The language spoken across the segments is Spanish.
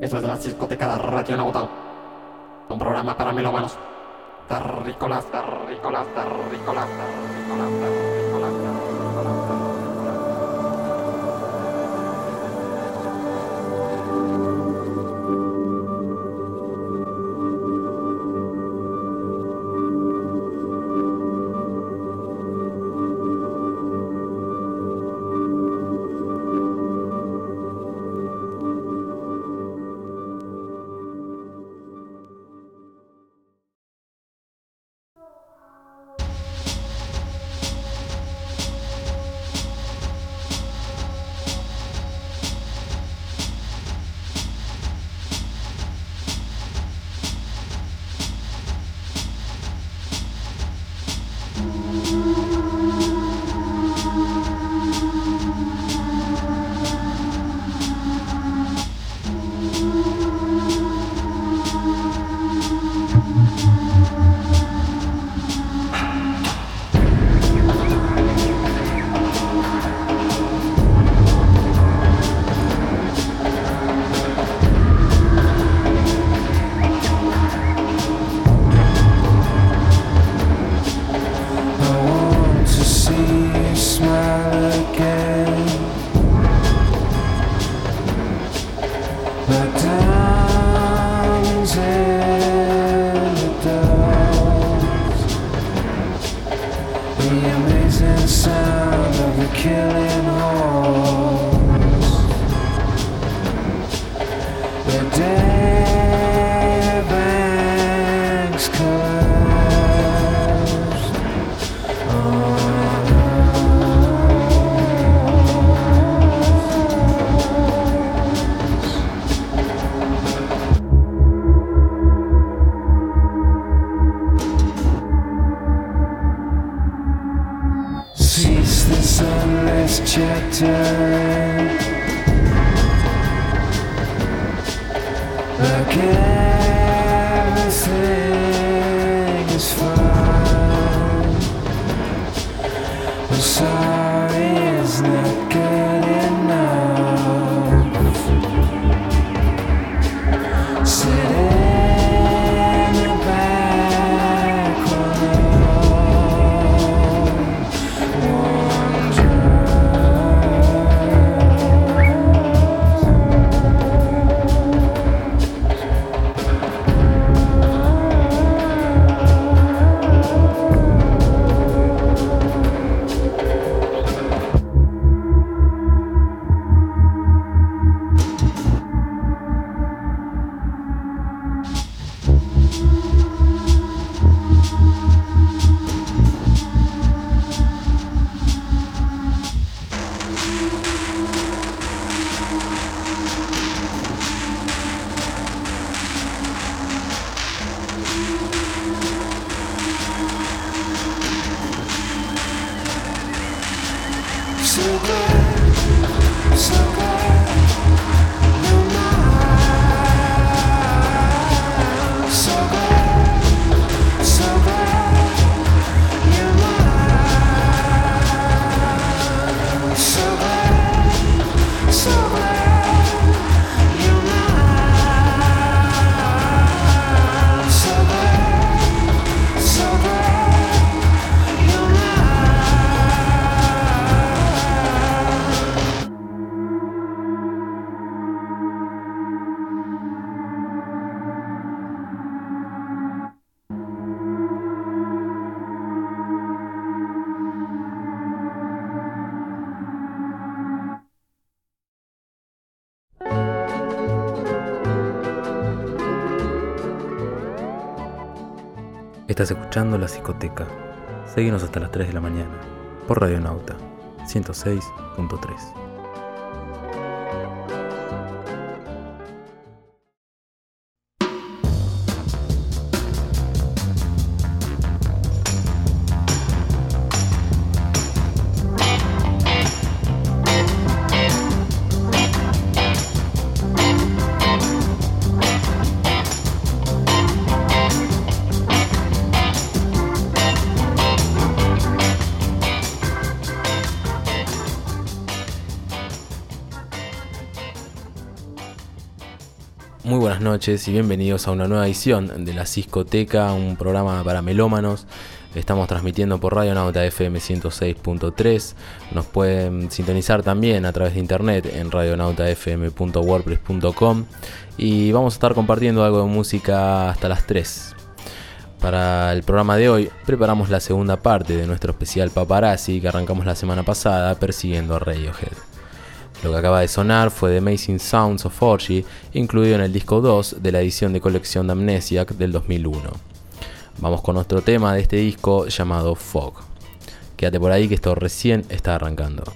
Eso es la discoteca Radionauta, un programa para melómanos. Terrícolas, terrícolas, terrícolas, terrícolas, terrícolas, terrícolas. Estás escuchando La Psicoteca. Seguinos hasta las 3 de la mañana por Radionauta 106.3. Muy buenas noches y bienvenidos a una nueva edición de La Ciscoteca, un programa para melómanos. Estamos transmitiendo por Radio Nauta FM 106.3. Nos pueden sintonizar también a través de internet en radionautafm.wordpress.com y vamos a estar compartiendo algo de música hasta las 3. Para el programa de hoy preparamos la segunda parte de nuestro especial Paparazzi que arrancamos la semana pasada persiguiendo a Radiohead. Lo que acaba de sonar fue The Amazing Sounds of Orgy, incluido en el disco 2 de la edición de colección de Amnesiac del 2001. Vamos con nuestro tema de este disco llamado Fog. Quédate por ahí que esto recién está arrancando.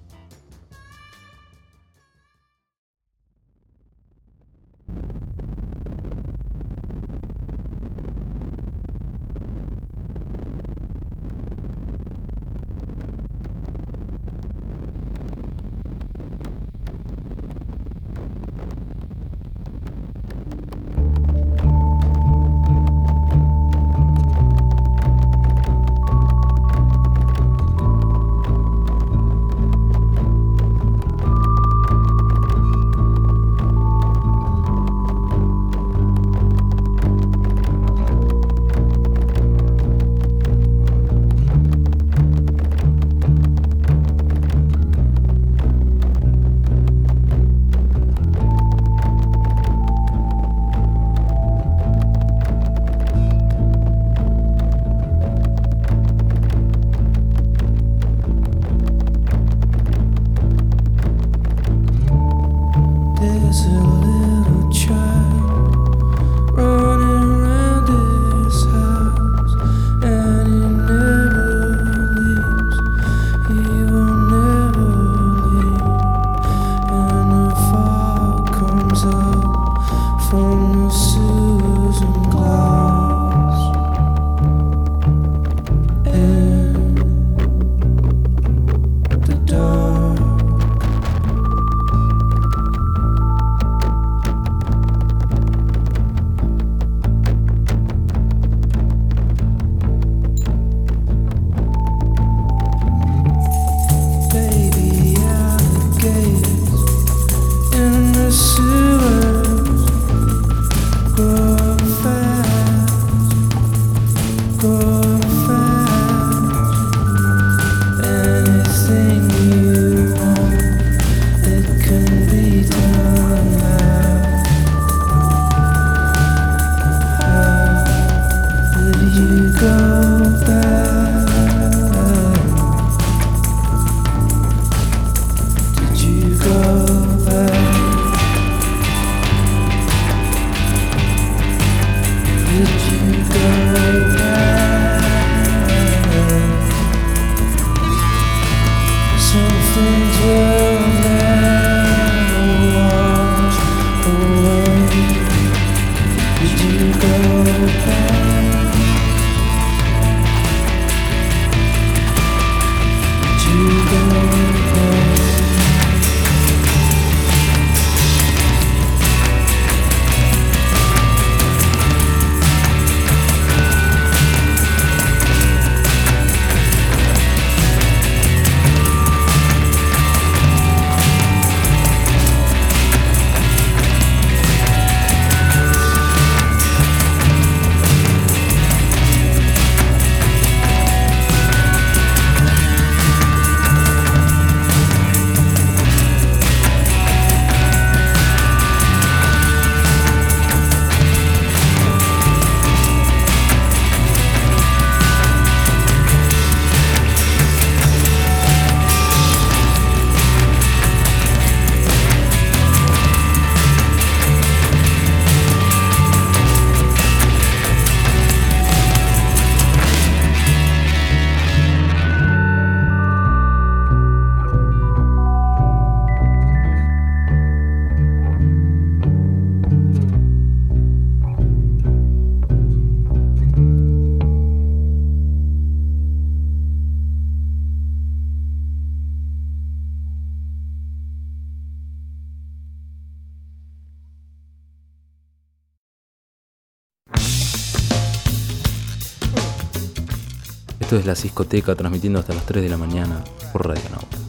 Esto es La Ciscoteca, transmitiendo hasta las 3 de la mañana por Radio Nauta.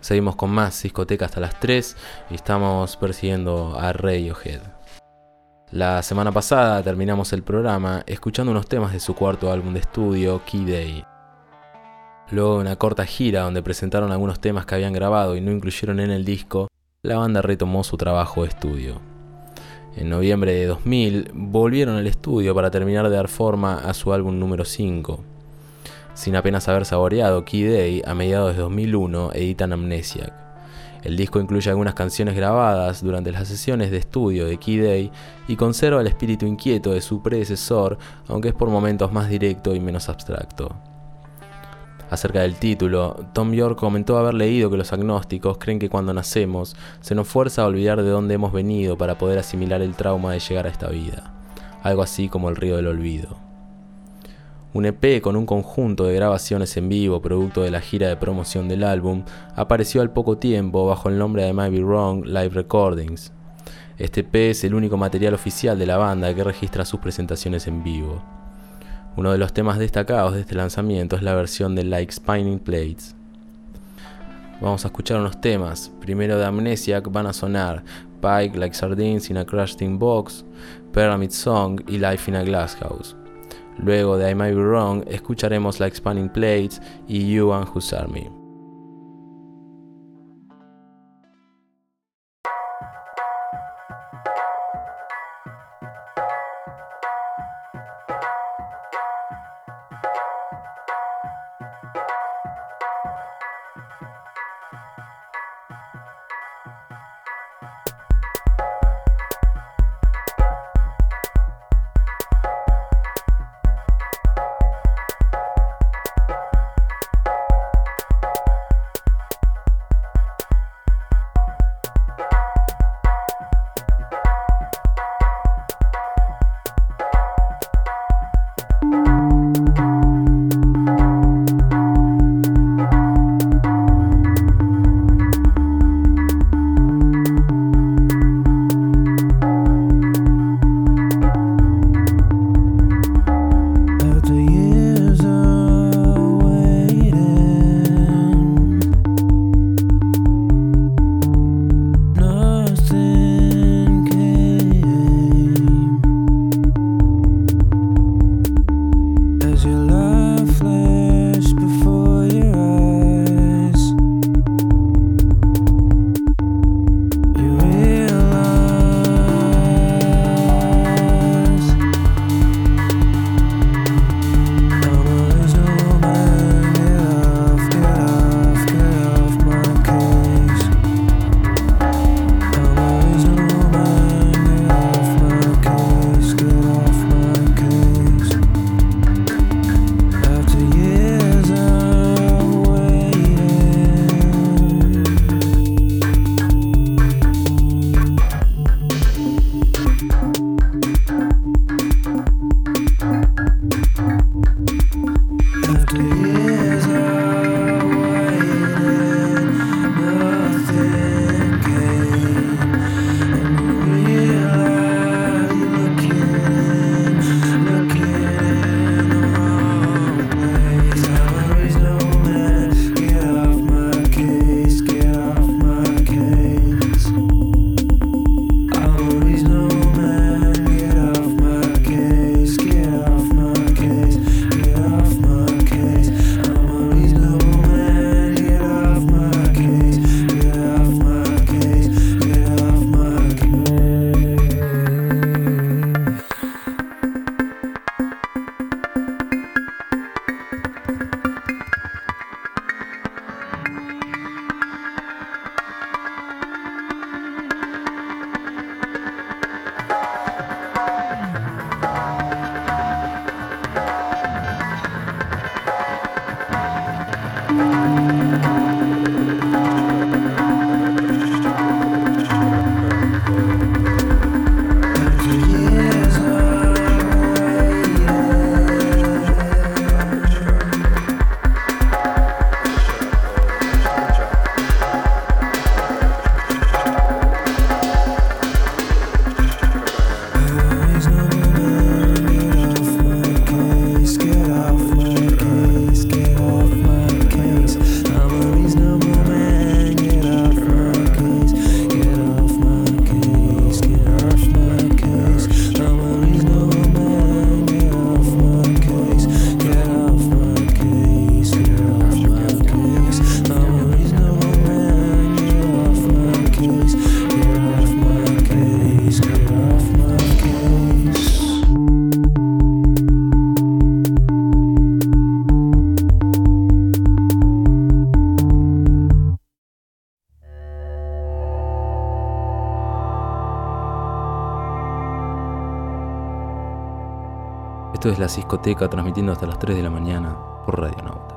Seguimos con más discoteca hasta las 3 y estamos persiguiendo a Radiohead. La semana pasada terminamos el programa escuchando unos temas de su cuarto álbum de estudio, Key Day. Luego de una corta gira donde presentaron algunos temas que habían grabado y no incluyeron en el disco, la banda retomó su trabajo de estudio. En noviembre de 2000 volvieron al estudio para terminar de dar forma a su álbum número 5. Sin apenas haber saboreado Key Day, a mediados de 2001 editan Amnesiac. El disco incluye algunas canciones grabadas durante las sesiones de estudio de Key Day y conserva el espíritu inquieto de su predecesor, aunque es por momentos más directo y menos abstracto. Acerca del título, Thom Yorke comentó haber leído que los agnósticos creen que cuando nacemos se nos fuerza a olvidar de dónde hemos venido para poder asimilar el trauma de llegar a esta vida, algo así como el río del olvido. Un EP con un conjunto de grabaciones en vivo producto de la gira de promoción del álbum apareció al poco tiempo bajo el nombre de I Might Be Wrong Live Recordings. Este EP es el único material oficial de la banda que registra sus presentaciones en vivo. Uno de los temas destacados de este lanzamiento es la versión de Like Spinning Plates. Vamos a escuchar unos temas. Primero de Amnesiac van a sonar Pike Like Sardines in a Crushed Tin Box, Pyramid Song y Life in a Glasshouse. Luego de I Might Be Wrong escucharemos Like Spinning Plates y You and Whose Army. Esto es La Ciscoteca, transmitiendo hasta las 3 de la mañana por Radio Nauta.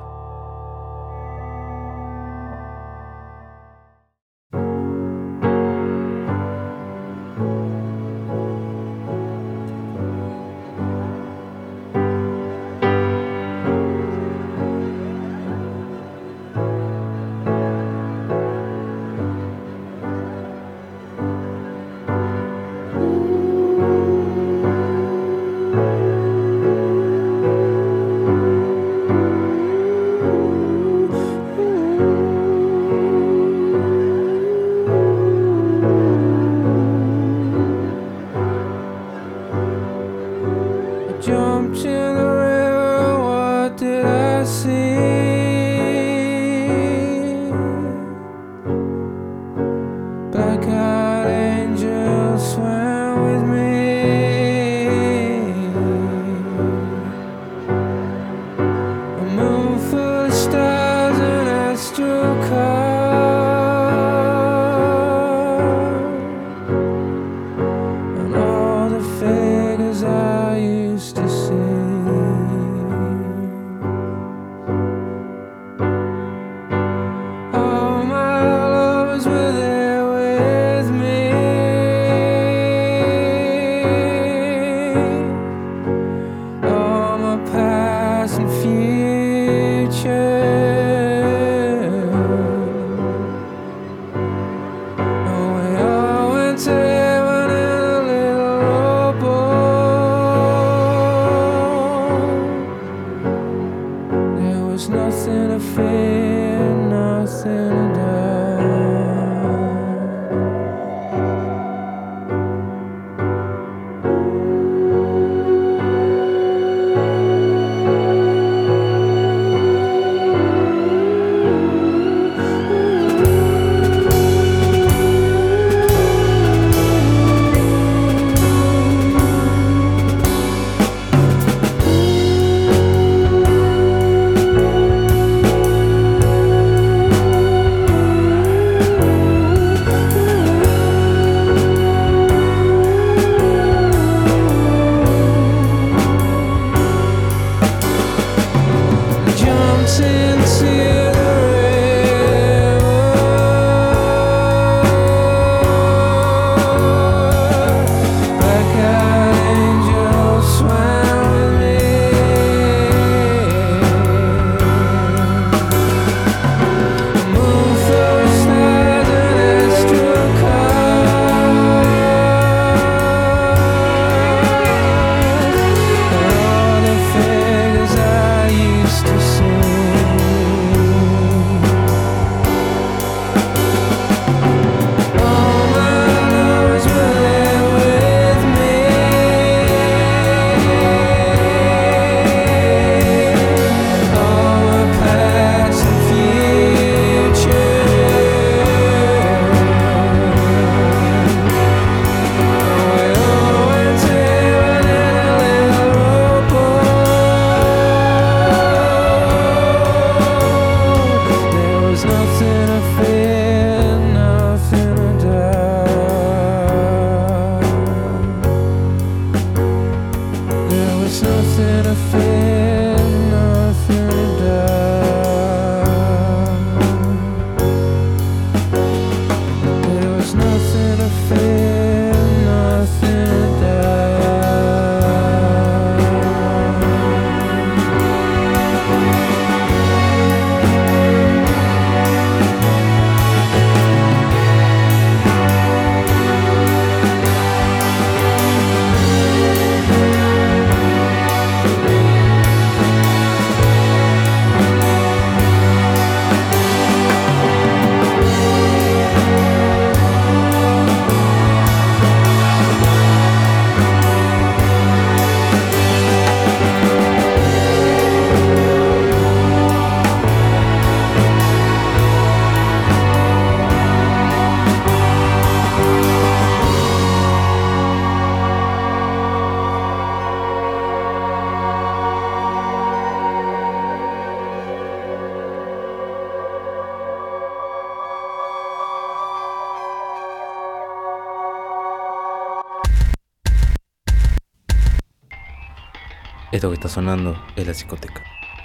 Esto que está sonando es la discoteca.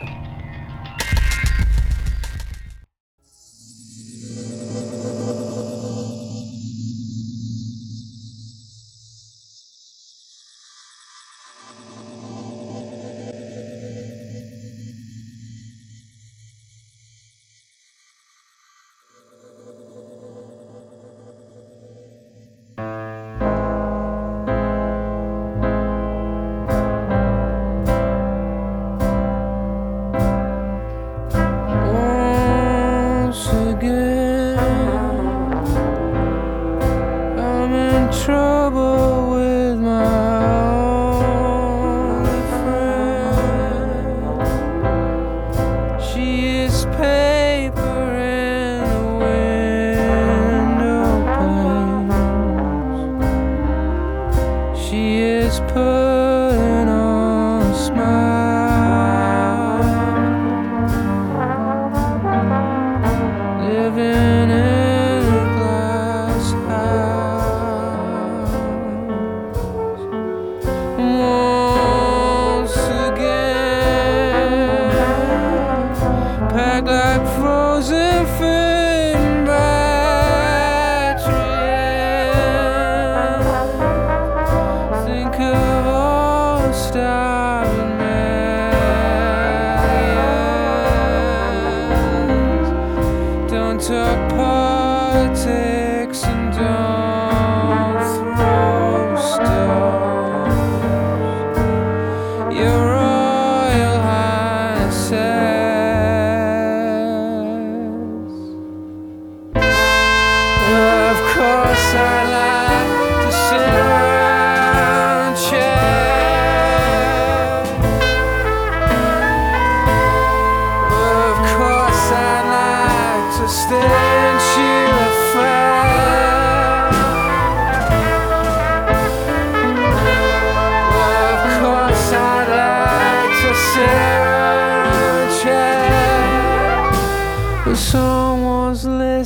Someone's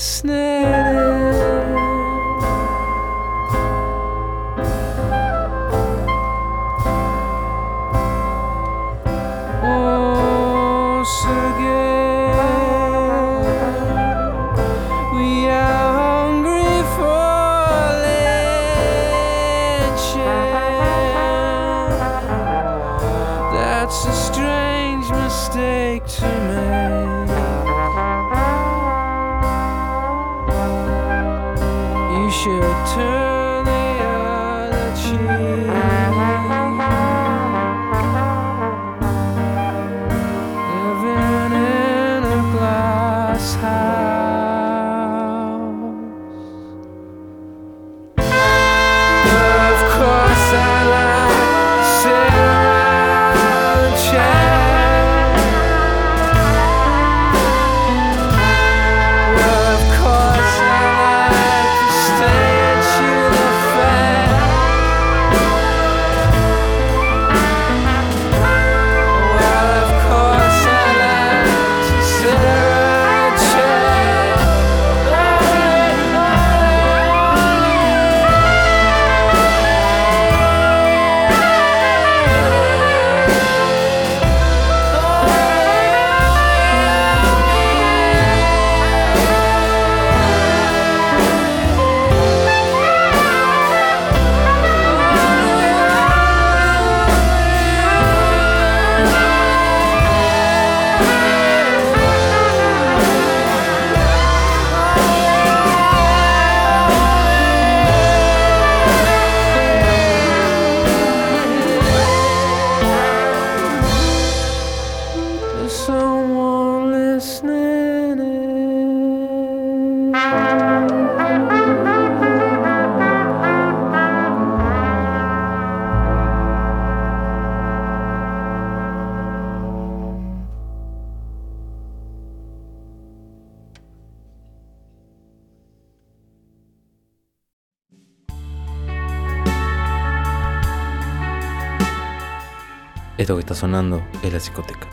listening. Once again, we are hungry for legend. That's a strange mistake to make. You should turn the other cheek. Living in a glass house. Of course I like to sit around and chat. Of course I like to stand you the fact. Well, of course I like to sit around and chat. There's someone listening in. Esto que está sonando es la discoteca.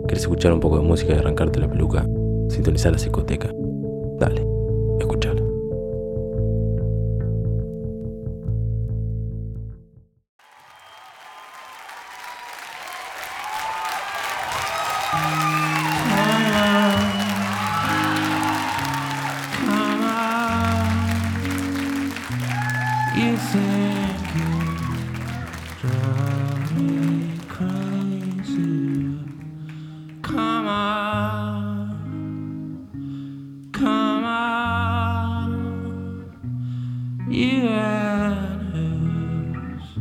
¿Querés escuchar un poco de música y arrancarte la peluca? Sintonizar la psicoteca. Dale, escuchalo. You think you drive me crazy. Come on, come on. You and whose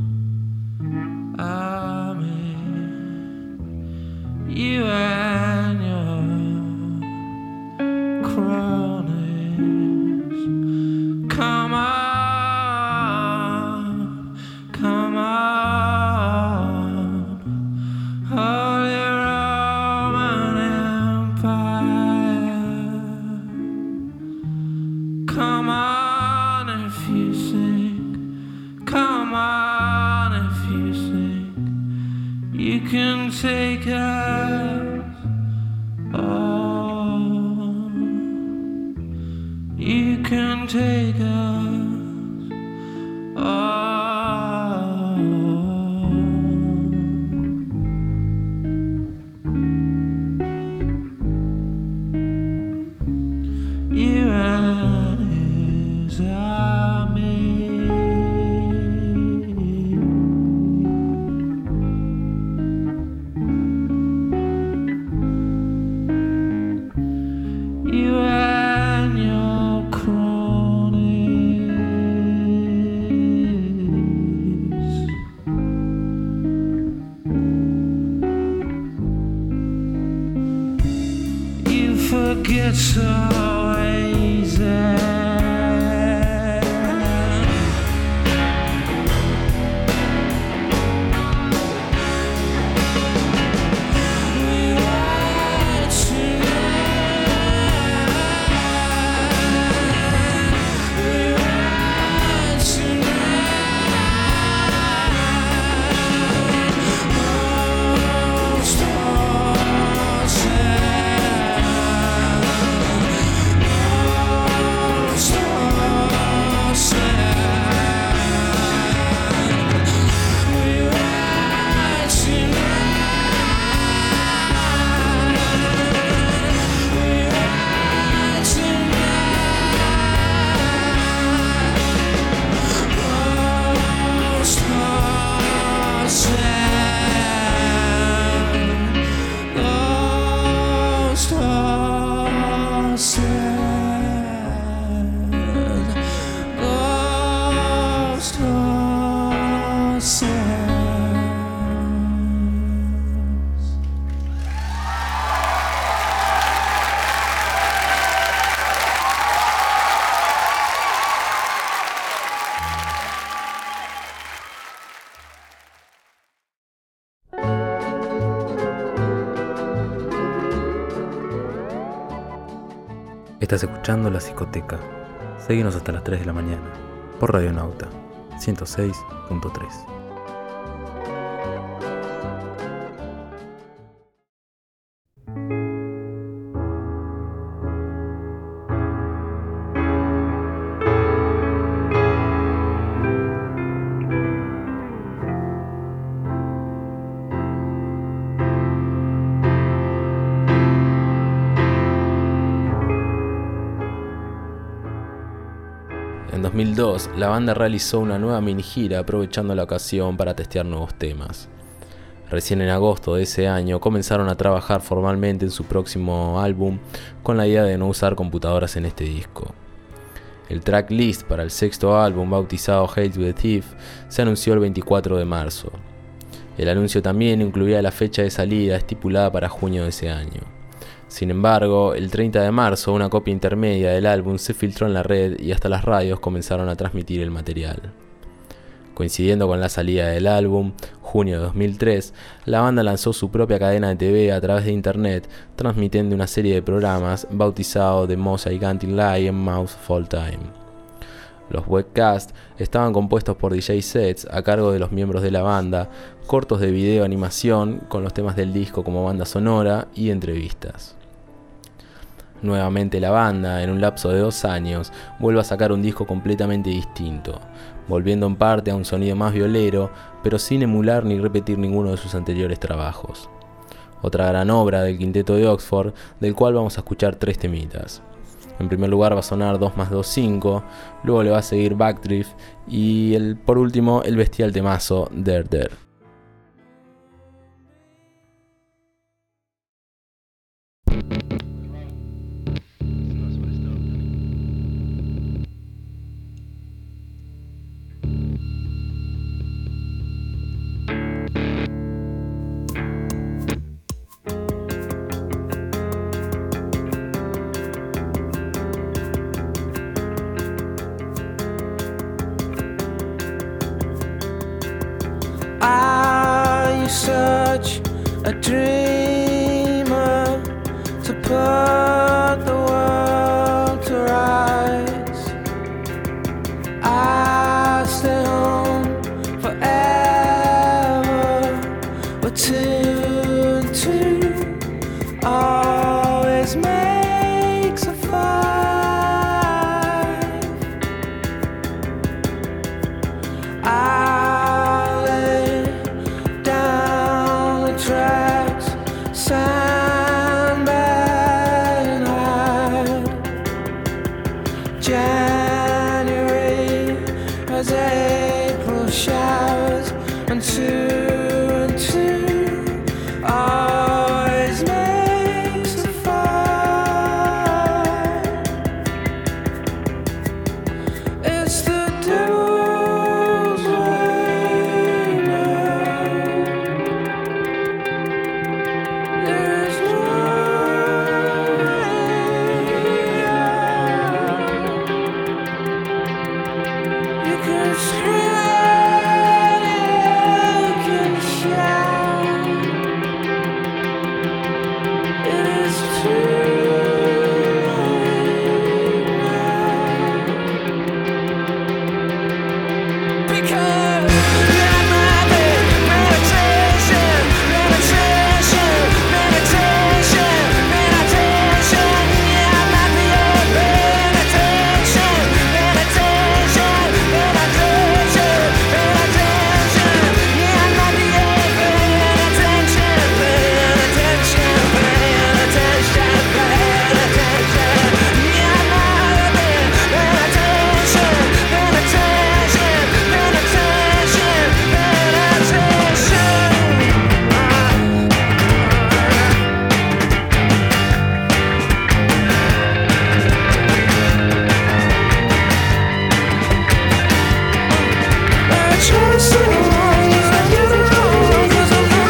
I mean, you and your cronies. Come on. Come on, Holy Roman Empire. Come on if you sing. Come on if you sing. You can take us all. You can take us all. You and his army. You and your cronies. You forget so easy. Estás escuchando La Psicoteca. Seguinos hasta las 3 de la mañana por Radio Nauta 106.3. En 2002, la banda realizó una nueva mini gira aprovechando la ocasión para testear nuevos temas. Recién en agosto de ese año comenzaron a trabajar formalmente en su próximo álbum con la idea de no usar computadoras en este disco. El tracklist para el sexto álbum, bautizado Hail to the Thief, se anunció el 24 de marzo. El anuncio también incluía la fecha de salida estipulada para junio de ese año. Sin embargo, el 30 de marzo una copia intermedia del álbum se filtró en la red y hasta las radios comenzaron a transmitir el material. Coincidiendo con la salida del álbum, junio de 2003, la banda lanzó su propia cadena de TV a través de internet, transmitiendo una serie de programas bautizado The Most Gigantic Lie en Mouse Full Time. Los webcasts estaban compuestos por DJ sets a cargo de los miembros de la banda, cortos de video animación con los temas del disco como banda sonora y entrevistas. Nuevamente la banda, en un lapso de 2 años, vuelve a sacar un disco completamente distinto, volviendo en parte a un sonido más violero, pero sin emular ni repetir ninguno de sus anteriores trabajos. Otra gran obra del quinteto de Oxford, del cual vamos a escuchar 3 temitas. En primer lugar va a sonar 2 + 2 = 5, luego le va a seguir Backdrift y por último el bestial temazo Der Der. Are you such a dreamer to put the world to rights? I stay home forever, but 2 and 2 always makes a 5. I'll lay down the tracks, sandbag and hide. January has April showers, and 2 and 2 always makes a 5. It's the devil's way now. There's no way out. You can scream, you can shout. It is too late now. Because that might be meditation, meditation, meditation, meditation. Yeah, I might be your meditation, meditation, meditation, meditation. Yeah, I might be your paying attention, paying attention, paying attention, paying attention. Yeah, I might be meditation, meditation, meditation, meditation. I try to say wrong, I get it wrong, 'cause I'm not.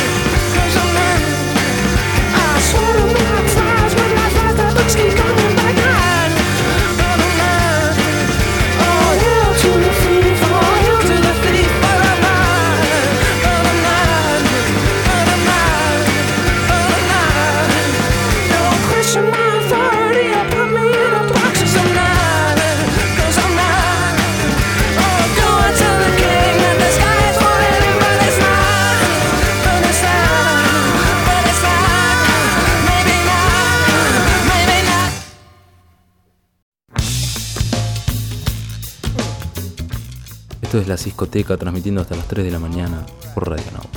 I swallow my pride when I find that the tea coming back on. But I'm not. All hail to the thief, all hail to the thief, but I'm not. But I'm not. But I'm not. But I'm not. Don't question my authority or put me in a box, 'cause I'm not. 'Cause I'm not. Oh, going to the king and the sky's falling, but it's not. But it's not. But it's not. Maybe not. Maybe not. Esto es La Ciscoteca, transmitiendo hasta las 3 de la mañana por Radio Nauta.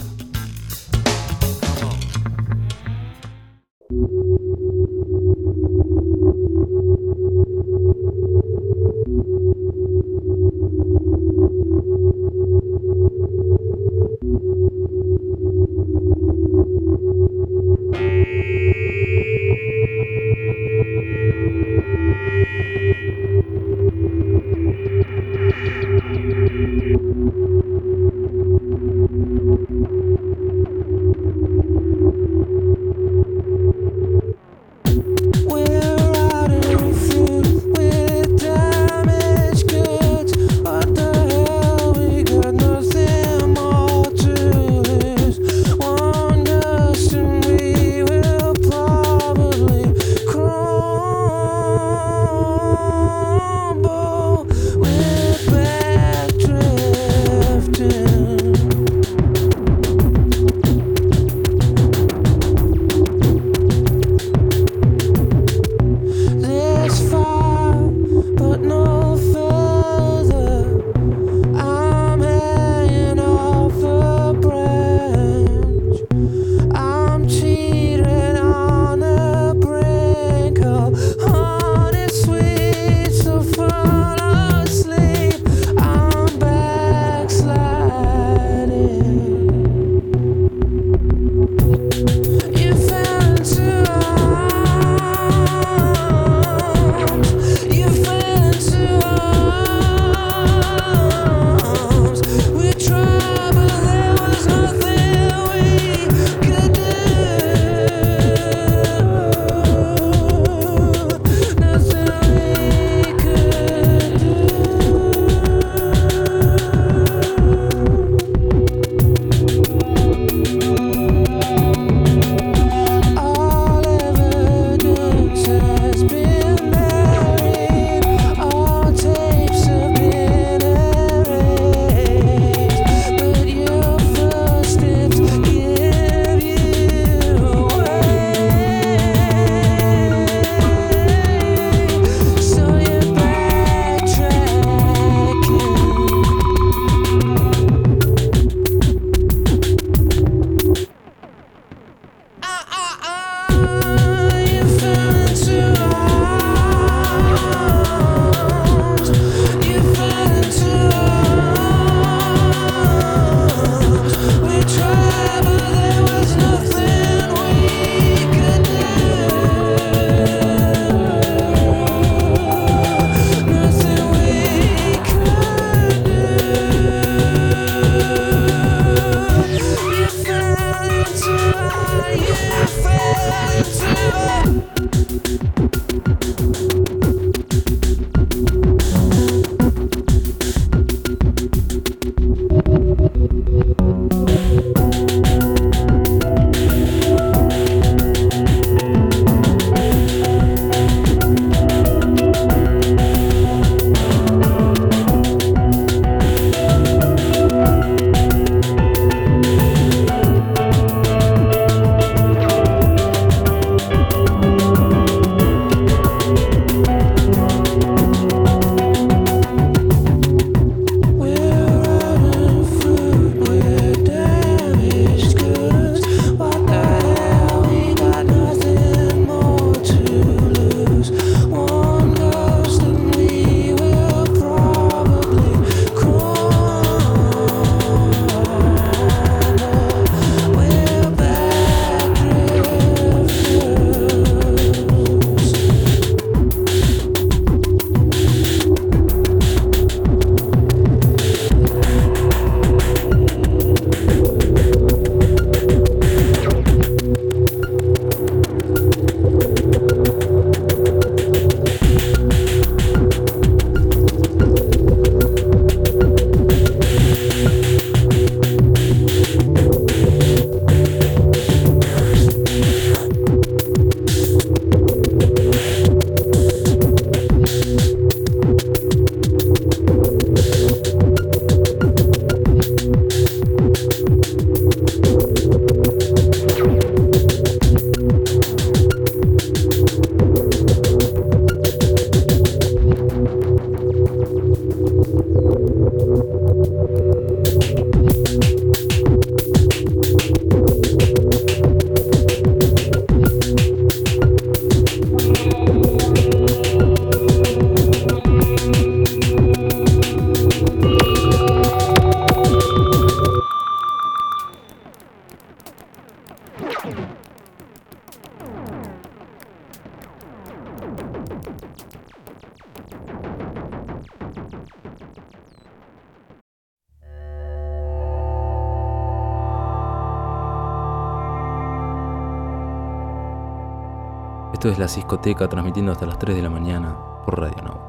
Esto es La Ciscoteca, transmitiendo hasta las 3 de la mañana por Radio Nauta.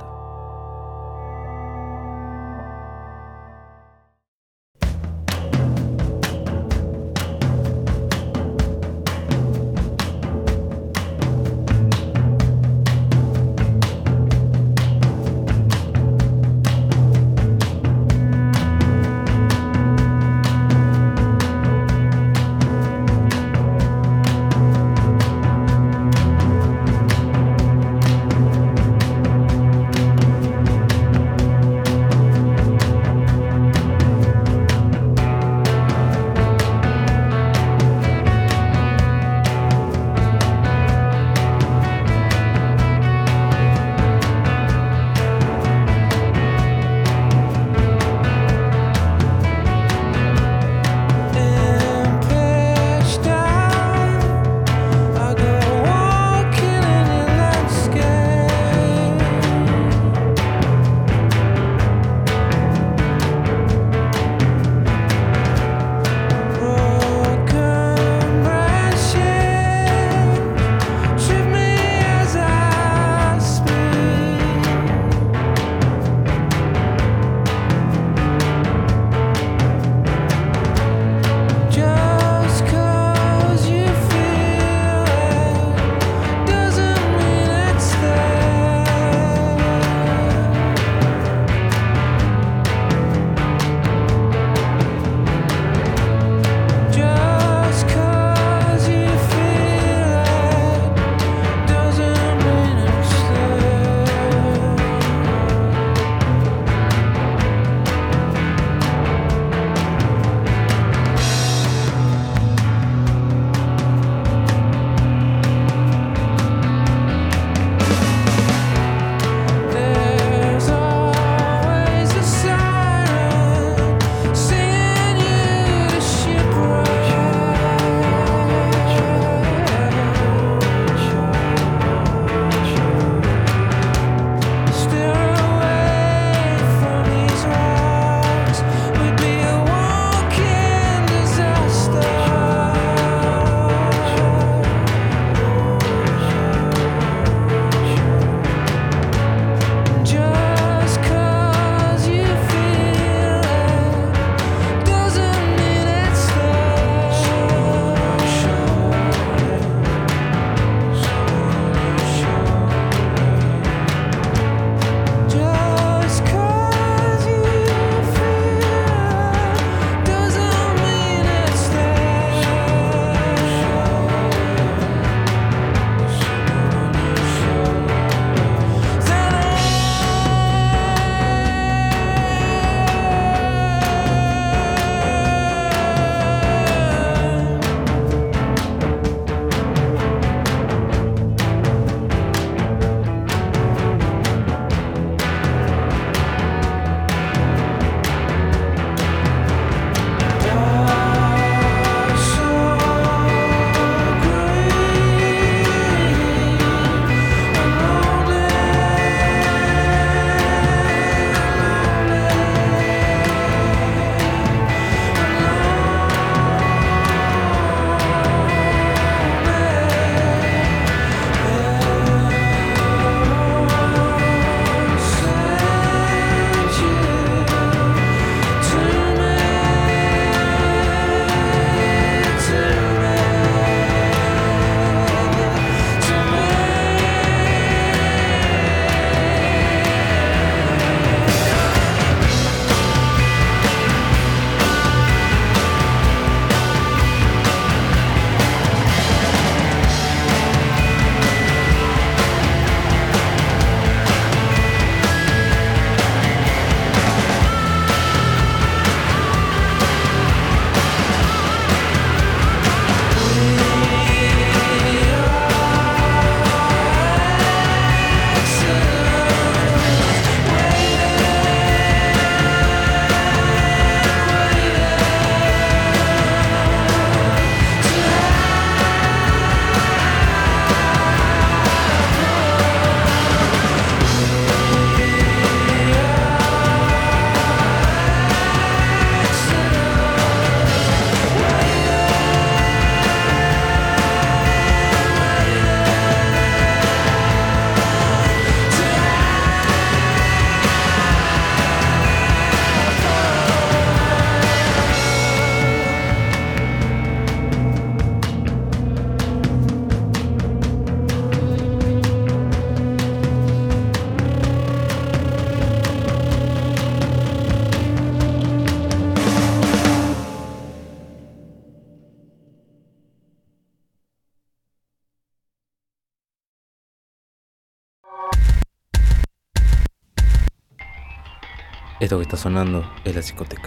Esto que está sonando es La Psicoteca.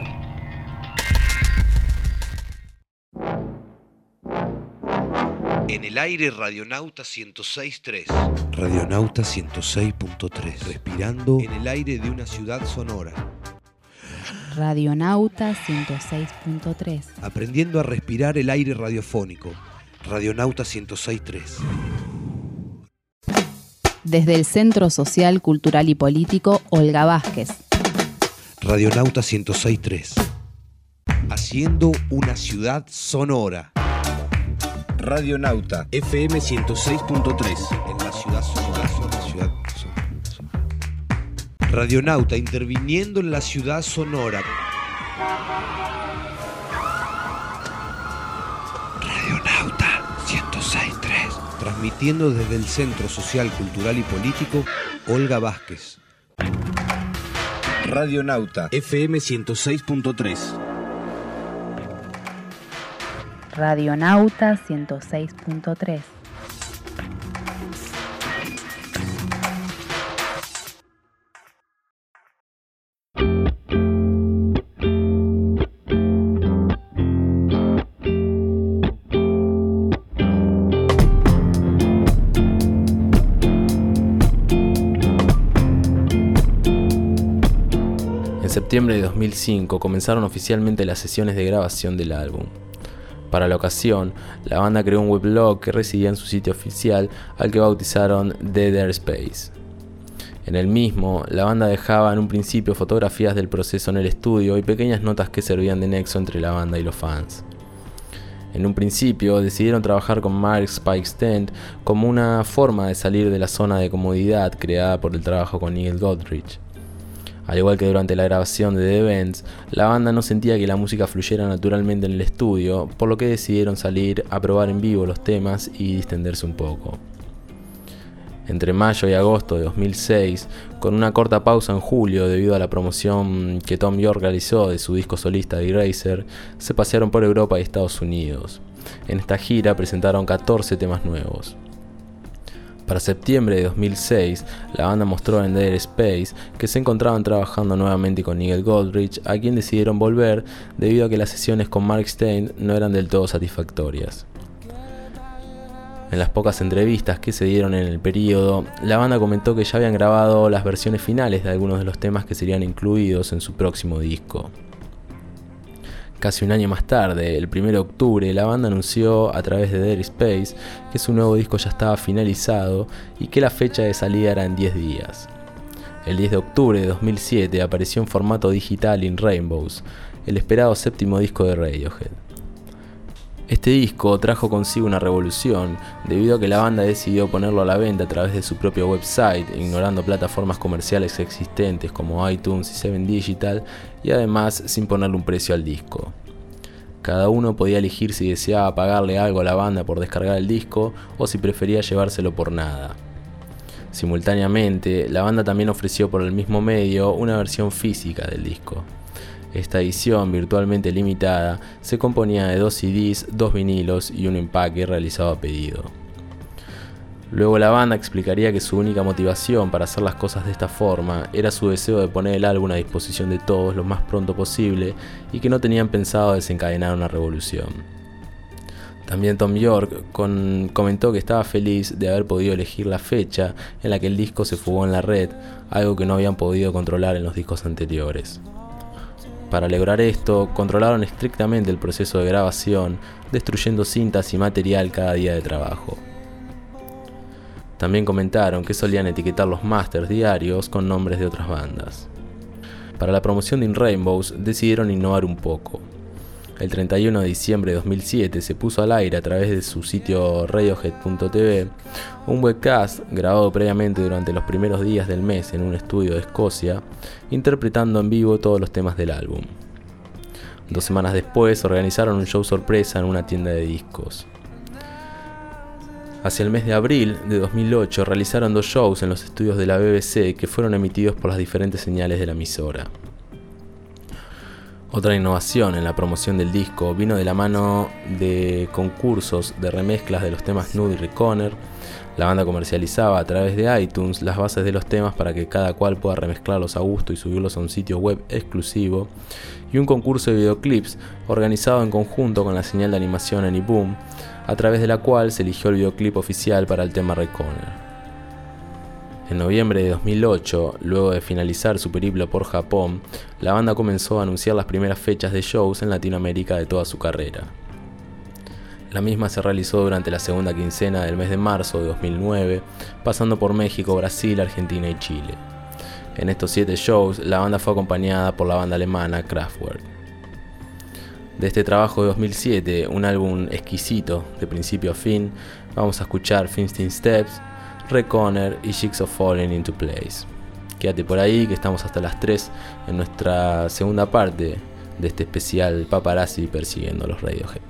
En el aire Radionauta 106.3. Radionauta 106.3. Respirando en el aire de una ciudad sonora. Radionauta 106.3. Aprendiendo a respirar el aire radiofónico. Radionauta 106.3. Desde el Centro Social, Cultural y Político Olga Vázquez. Radionauta 106.3. Haciendo una ciudad sonora. Radionauta FM 106.3. En la ciudad sonora. Radionauta interviniendo en la ciudad sonora. Radionauta 106.3. Transmitiendo desde el Centro Social, Cultural y Político Olga Vázquez. Radionauta FM 106.3. Radionauta 106.3. En septiembre de 2005 comenzaron oficialmente las sesiones de grabación del álbum. Para la ocasión, la banda creó un weblog que residía en su sitio oficial, al que bautizaron Dead Air Space. En el mismo, la banda dejaba en un principio fotografías del proceso en el estudio y pequeñas notas que servían de nexo entre la banda y los fans. En un principio decidieron trabajar con Mark Spike Stent como una forma de salir de la zona de comodidad creada por el trabajo con Nigel Godrich. Al igual que durante la grabación de The Events, la banda no sentía que la música fluyera naturalmente en el estudio, por lo que decidieron salir a probar en vivo los temas y distenderse un poco. Entre mayo y agosto de 2006, con una corta pausa en julio debido a la promoción que Thom Yorke realizó de su disco solista The Eraser, se pasearon por Europa y Estados Unidos. En esta gira presentaron 14 temas nuevos. Para septiembre de 2006, la banda mostró en Dead Air Space que se encontraban trabajando nuevamente con Nigel Godrich, a quien decidieron volver debido a que las sesiones con Mark Stein no eran del todo satisfactorias. En las pocas entrevistas que se dieron en el periodo, la banda comentó que ya habían grabado las versiones finales de algunos de los temas que serían incluidos en su próximo disco. Casi un año más tarde, el 1 de octubre, la banda anunció a través de Dead Air Space que su nuevo disco ya estaba finalizado y que la fecha de salida era en 10 días. El 10 de octubre de 2007 apareció en formato digital In Rainbows, el esperado séptimo disco de Radiohead. Este disco trajo consigo una revolución debido a que la banda decidió ponerlo a la venta a través de su propio website, ignorando plataformas comerciales existentes como iTunes y Seven Digital, y además sin ponerle un precio al disco. Cada uno podía elegir si deseaba pagarle algo a la banda por descargar el disco o si prefería llevárselo por nada. Simultáneamente, la banda también ofreció por el mismo medio una versión física del disco. Esta edición, virtualmente limitada, se componía de 2 CDs, 2 vinilos y un empaque realizado a pedido. Luego la banda explicaría que su única motivación para hacer las cosas de esta forma era su deseo de poner el álbum a disposición de todos lo más pronto posible y que no tenían pensado desencadenar una revolución. También Thom Yorke comentó que estaba feliz de haber podido elegir la fecha en la que el disco se fugó en la red, algo que no habían podido controlar en los discos anteriores. Para lograr esto, controlaron estrictamente el proceso de grabación, destruyendo cintas y material cada día de trabajo. También comentaron que solían etiquetar los masters diarios con nombres de otras bandas. Para la promoción de In Rainbows decidieron innovar un poco. El 31 de diciembre de 2007 se puso al aire a través de su sitio Radiohead.tv un webcast grabado previamente durante los primeros días del mes en un estudio de Escocia, interpretando en vivo todos los temas del álbum. 2 semanas después organizaron un show sorpresa en una tienda de discos. Hacia el mes de abril de 2008 realizaron 2 shows en los estudios de la BBC que fueron emitidos por las diferentes señales de la emisora. Otra innovación en la promoción del disco vino de la mano de concursos de remezclas de los temas Nude y Reconer. La banda comercializaba a través de iTunes las bases de los temas para que cada cual pueda remezclarlos a gusto y subirlos a un sitio web exclusivo, y un concurso de videoclips organizado en conjunto con la señal de animación Anyboom, a través de la cual se eligió el videoclip oficial para el tema Reconer. En noviembre de 2008, luego de finalizar su periplo por Japón, la banda comenzó a anunciar las primeras fechas de shows en Latinoamérica de toda su carrera. La misma se realizó durante la segunda quincena del mes de marzo de 2009, pasando por México, Brasil, Argentina y Chile. En estos 7 shows, la banda fue acompañada por la banda alemana Kraftwerk. De este trabajo de 2007, un álbum exquisito de principio a fin, vamos a escuchar 15 Steps, Reconer y Jigsaw Falling into Place. Quédate por ahí que estamos hasta las 3 en nuestra segunda parte de este especial Paparazzi persiguiendo a los Radiohead.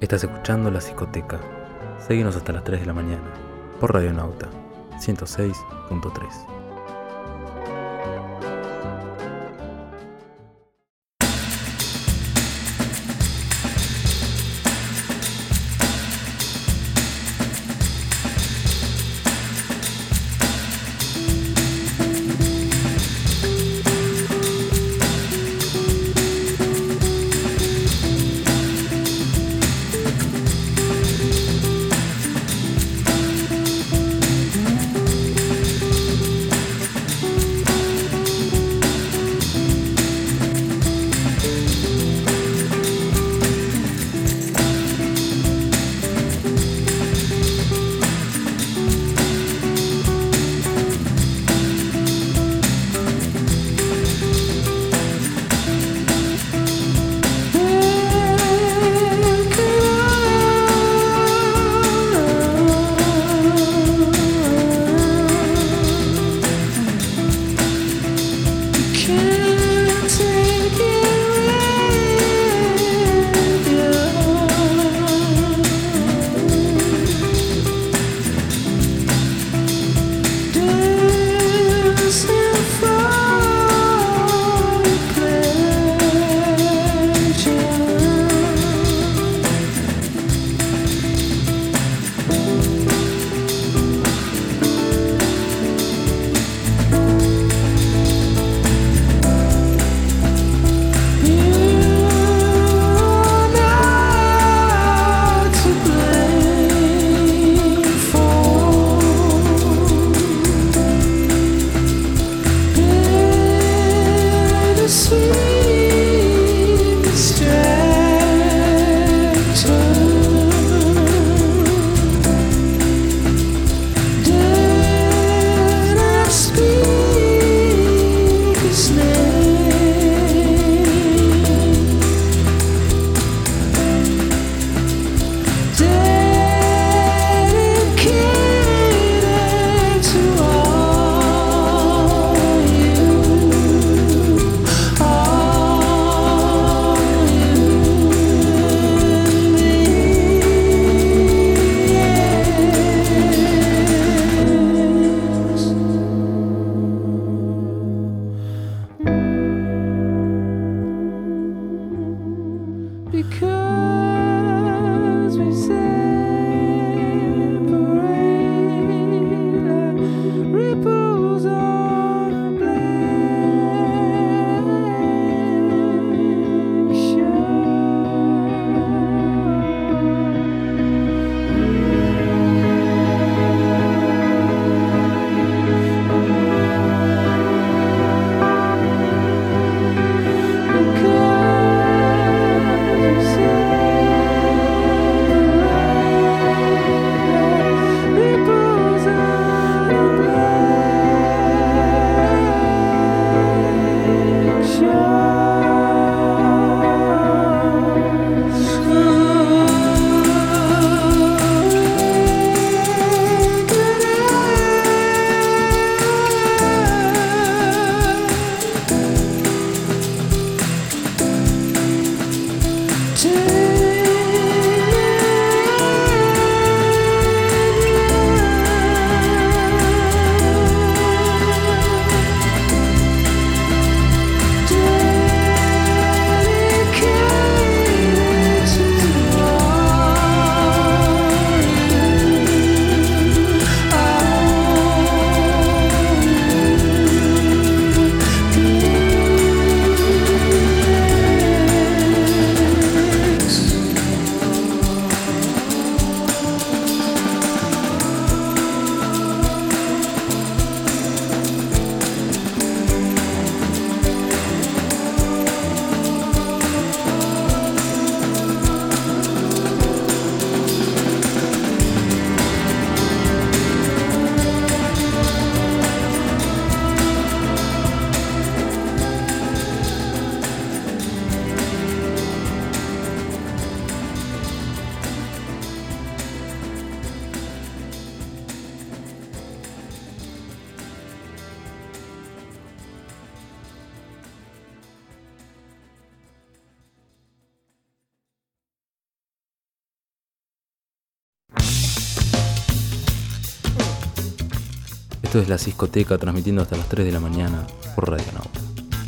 Estás escuchando La Psicoteca. Seguinos hasta las 3 de la mañana por Radionauta 106.3. Esto es La Discoteca, transmitiendo hasta las 3 de la mañana por Radio Nauta.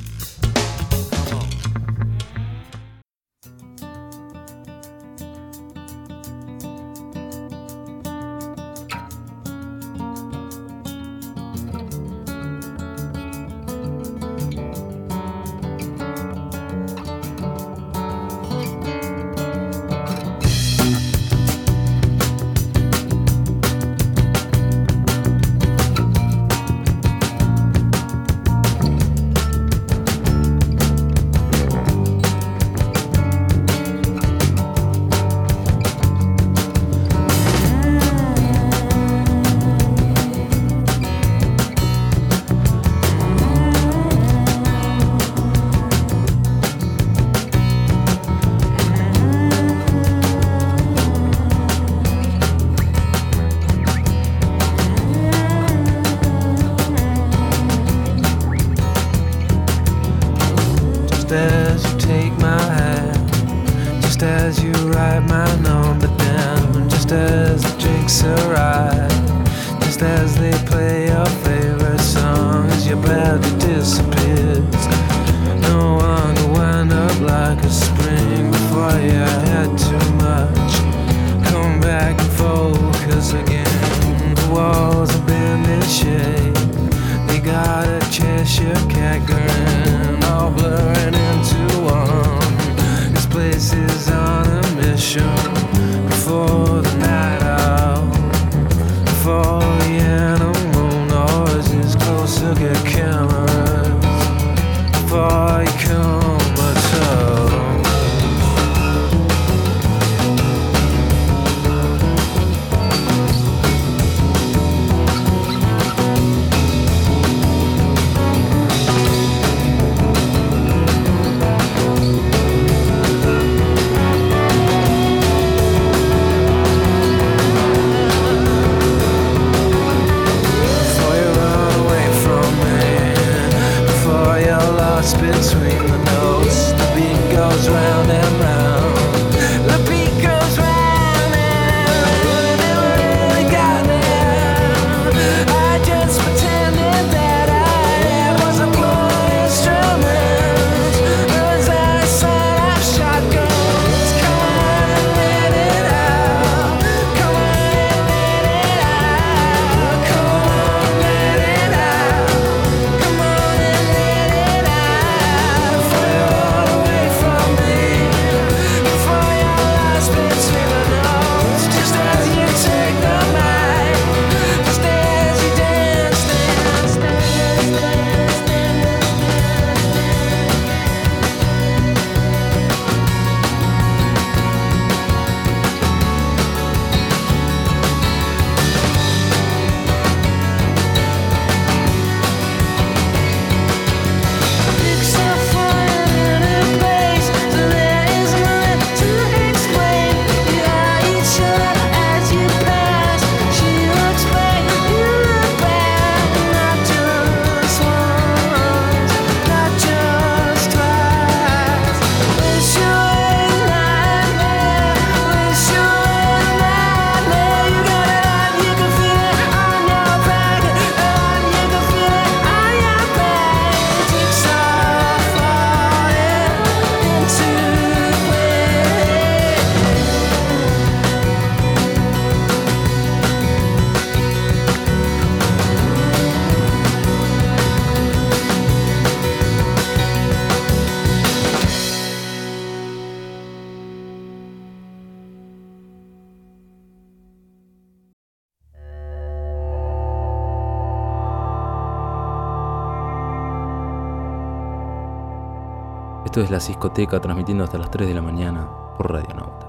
Esto es La Discoteca, transmitiendo hasta las 3 de la mañana por Radio Nauta.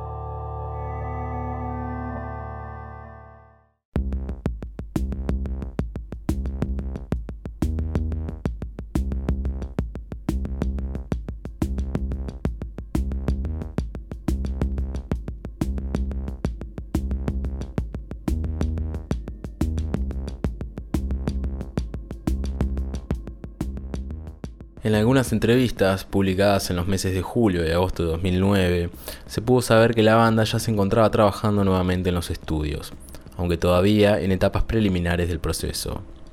En algunas entrevistas publicadas en los meses de julio y agosto de 2009, se pudo saber que la banda ya se encontraba trabajando nuevamente en los estudios, aunque todavía en etapas preliminares del proceso.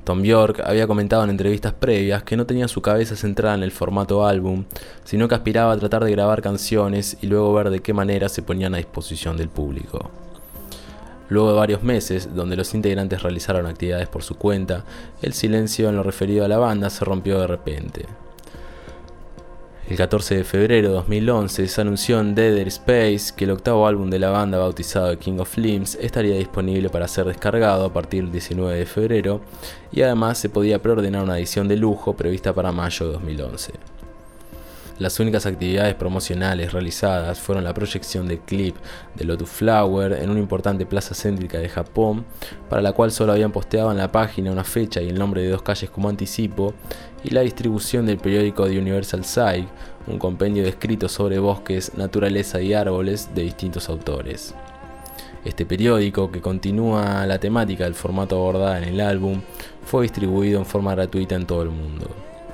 Tom York había comentado en entrevistas previas que no tenía su cabeza centrada en el formato álbum, sino que aspiraba a tratar de grabar canciones y luego ver de qué manera se ponían a disposición del público. Luego de varios meses, donde los integrantes realizaron actividades por su cuenta, el silencio en lo referido a la banda se rompió de repente. El 14 de febrero de 2011 se anunció en Dead Air Space que el octavo álbum de la banda, bautizado King of Limbs, estaría disponible para ser descargado a partir del 19 de febrero y además se podía preordenar una edición de lujo prevista para mayo de 2011. Las únicas actividades promocionales realizadas fueron la proyección del clip de Lotus Flower en una importante plaza céntrica de Japón, para la cual solo habían posteado en la página una fecha y el nombre de 2 calles como anticipo, y la distribución del periódico The Universal Psych, un compendio de escritos sobre bosques, naturaleza y árboles de distintos autores. Este periódico, que continúa la temática del formato abordada en el álbum, fue distribuido en forma gratuita en todo el mundo.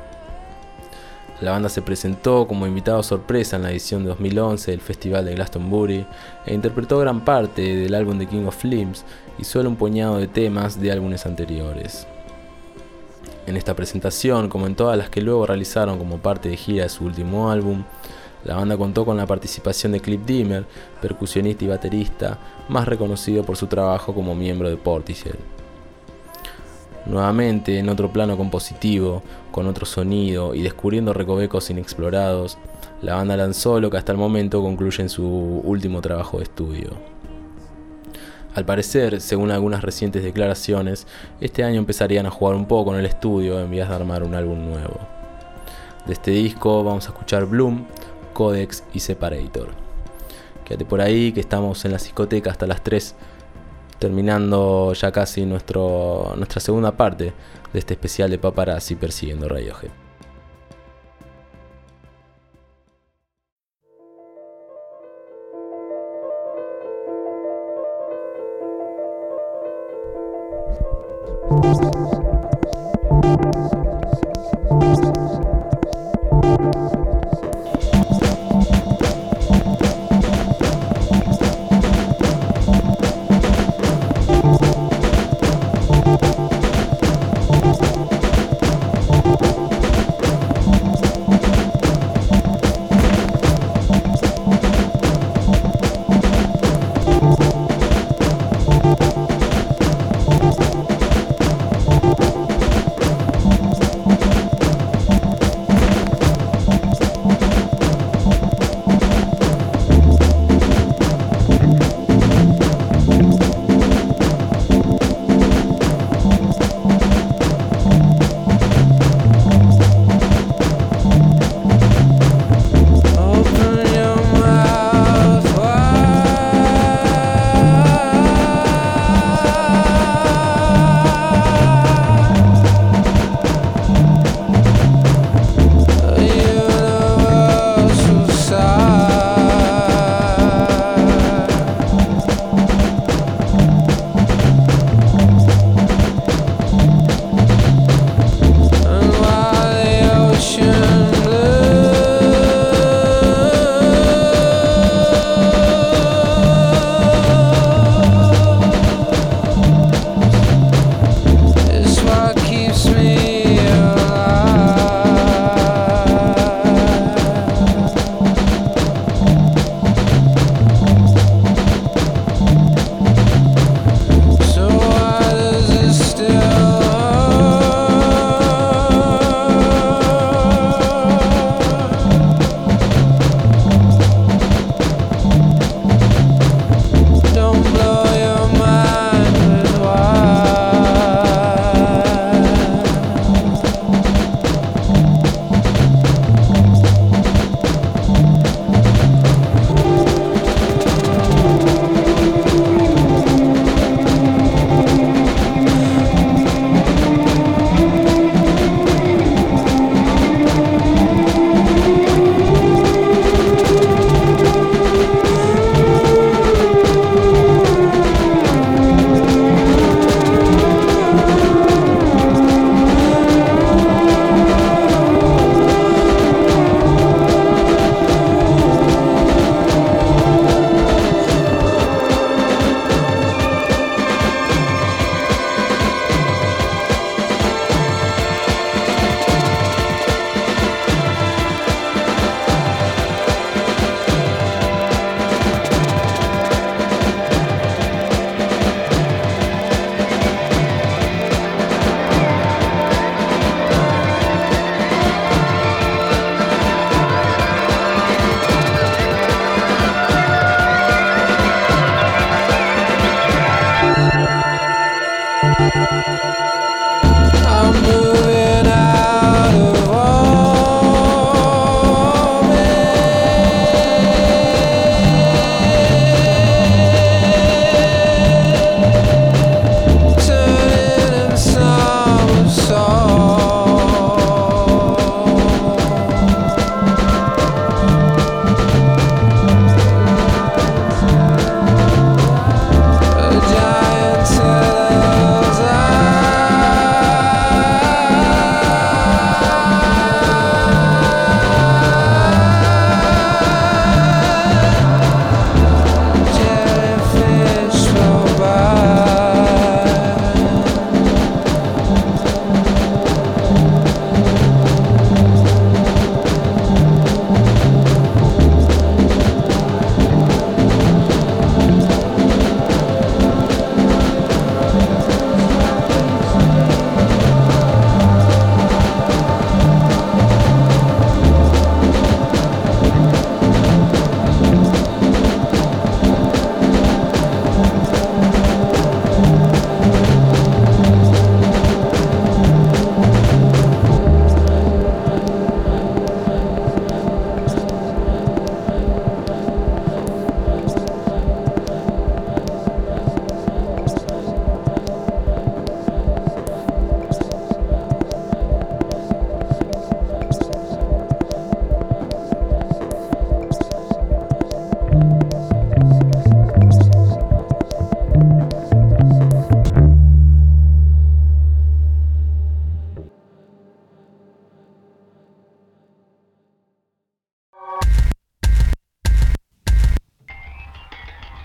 La banda se presentó como invitado sorpresa en la edición de 2011 del Festival de Glastonbury e interpretó gran parte del álbum de King of Limbs y solo un puñado de temas de álbumes anteriores. En esta presentación, como en todas las que luego realizaron como parte de gira de su último álbum, la banda contó con la participación de Cliff Dimmer, percusionista y baterista, más reconocido por su trabajo como miembro de Portishead. Nuevamente, en otro plano compositivo, con otro sonido y descubriendo recovecos inexplorados, la banda lanzó lo que hasta el momento concluye en su último trabajo de estudio. Al parecer, según algunas recientes declaraciones, este año empezarían a jugar un poco en el estudio en vez de armar un álbum nuevo. De este disco vamos a escuchar Bloom, Codex y Separator. Quédate por ahí, que estamos en la discoteca hasta las 3, terminando ya casi nuestra segunda parte de este especial de Paparazzi persiguiendo Radiohead.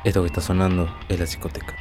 Esto que está sonando es la discoteca.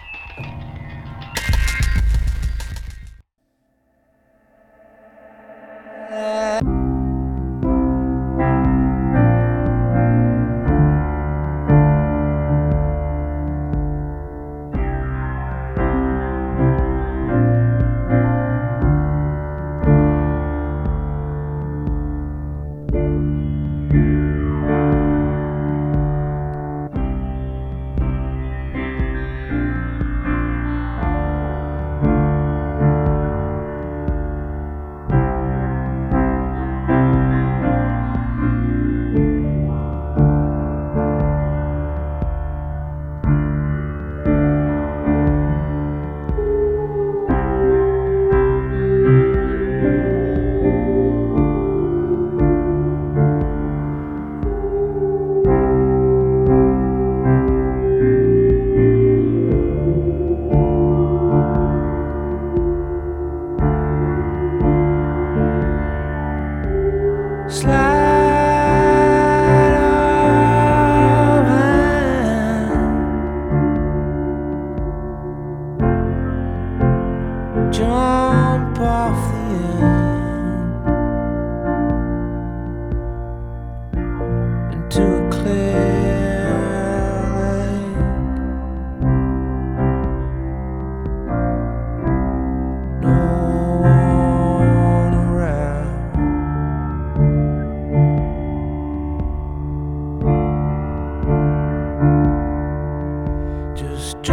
Jump off the end into a clear lake. No one around. Just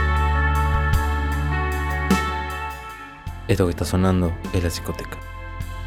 Esto que está sonando es la discoteca.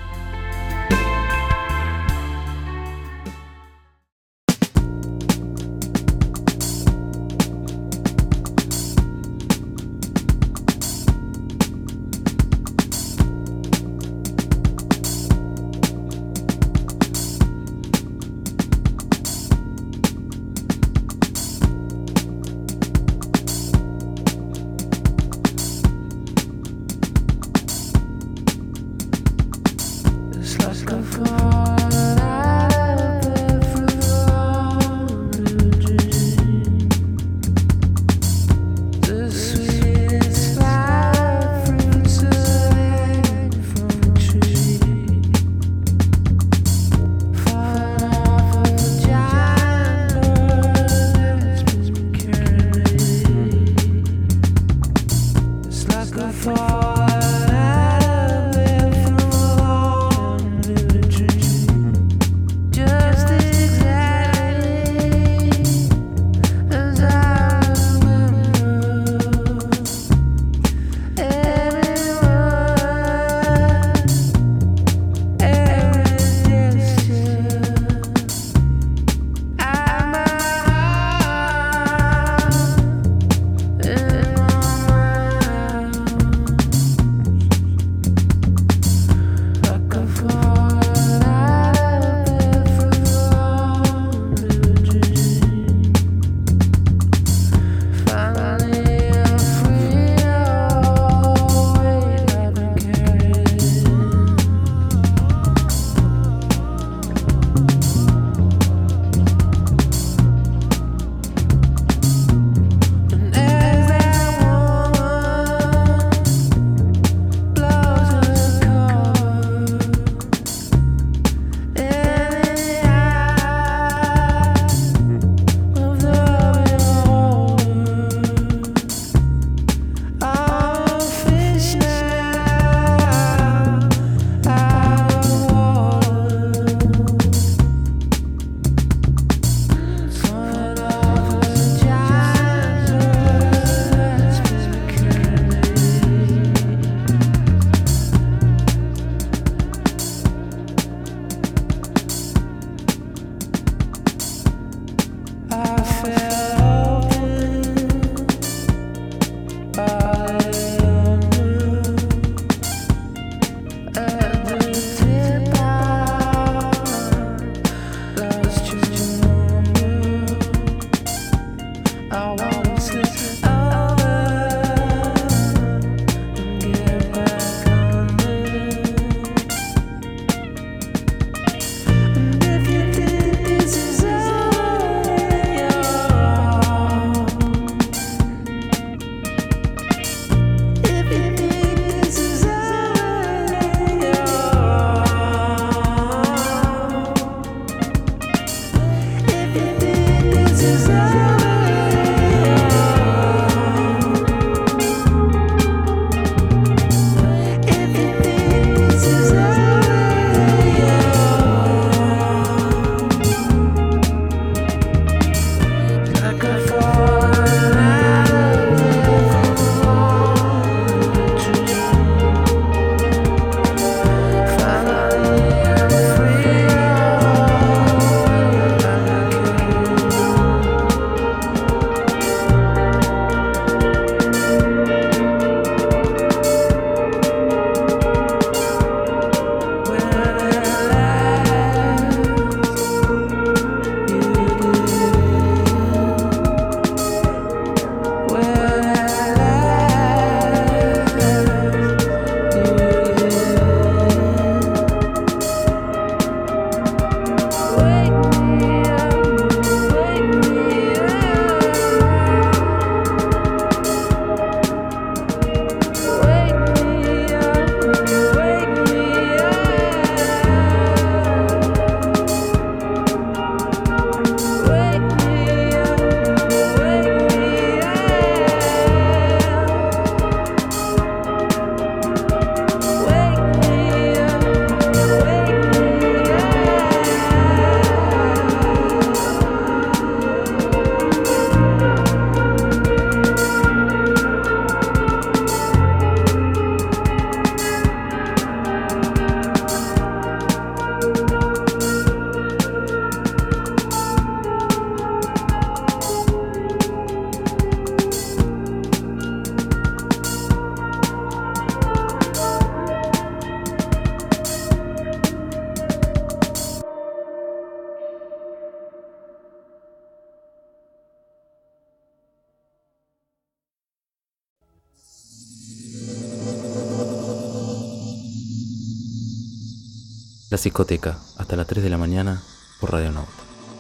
La Psicoteca, hasta las 3 de la mañana por Radio Nauta.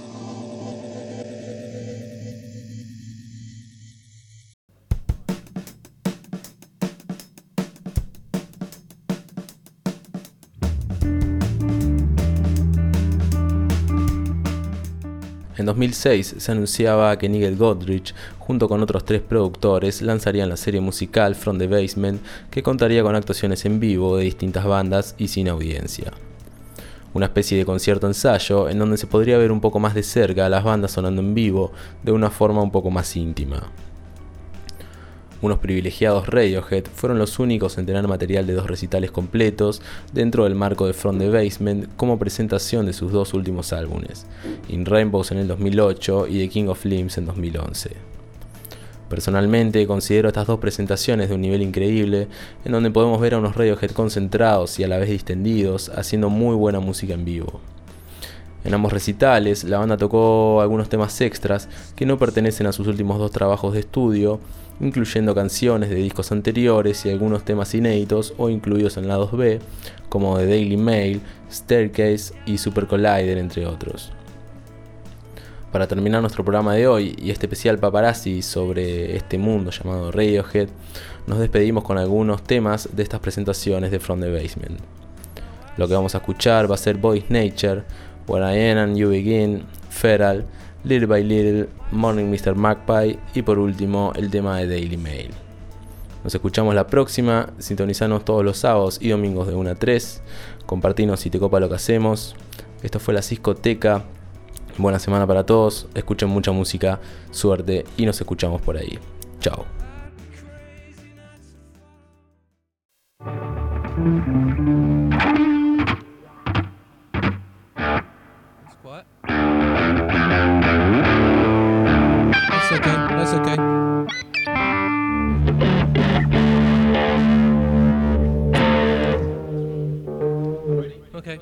En 2006 se anunciaba que Nigel Godrich, junto con otros 3 productores, lanzarían la serie musical From the Basement, que contaría con actuaciones en vivo de distintas bandas y sin audiencia. Una especie de concierto ensayo en donde se podría ver un poco más de cerca a las bandas sonando en vivo de una forma un poco más íntima. Unos privilegiados Radiohead fueron los únicos en tener material de 2 recitales completos dentro del marco de From the Basement como presentación de sus 2 últimos álbumes, In Rainbows en el 2008 y The King of Limbs en 2011. Personalmente considero estas 2 presentaciones de un nivel increíble, en donde podemos ver a unos Radiohead concentrados y a la vez distendidos, haciendo muy buena música en vivo. En ambos recitales, la banda tocó algunos temas extras que no pertenecen a sus últimos 2 trabajos de estudio, incluyendo canciones de discos anteriores y algunos temas inéditos o incluidos en lados B, como The Daily Mail, Staircase y Super Collider, entre otros. Para terminar nuestro programa de hoy y este especial paparazzi sobre este mundo llamado Radiohead, nos despedimos con algunos temas de estas presentaciones de From the Basement. Lo que vamos a escuchar va a ser Boy's Nature, Where I Am and You Begin, Feral, Little by Little, Morning Mr. Magpie y por último el tema de Daily Mail. Nos escuchamos la próxima, sintonizanos todos los sábados y domingos de 1 a 3, compartinos si te copa lo que hacemos. Esto fue la Psicoteca. Buena semana para todos, escuchen mucha música, suerte y nos escuchamos por ahí. Chao. What? That's okay. That's okay. Okay.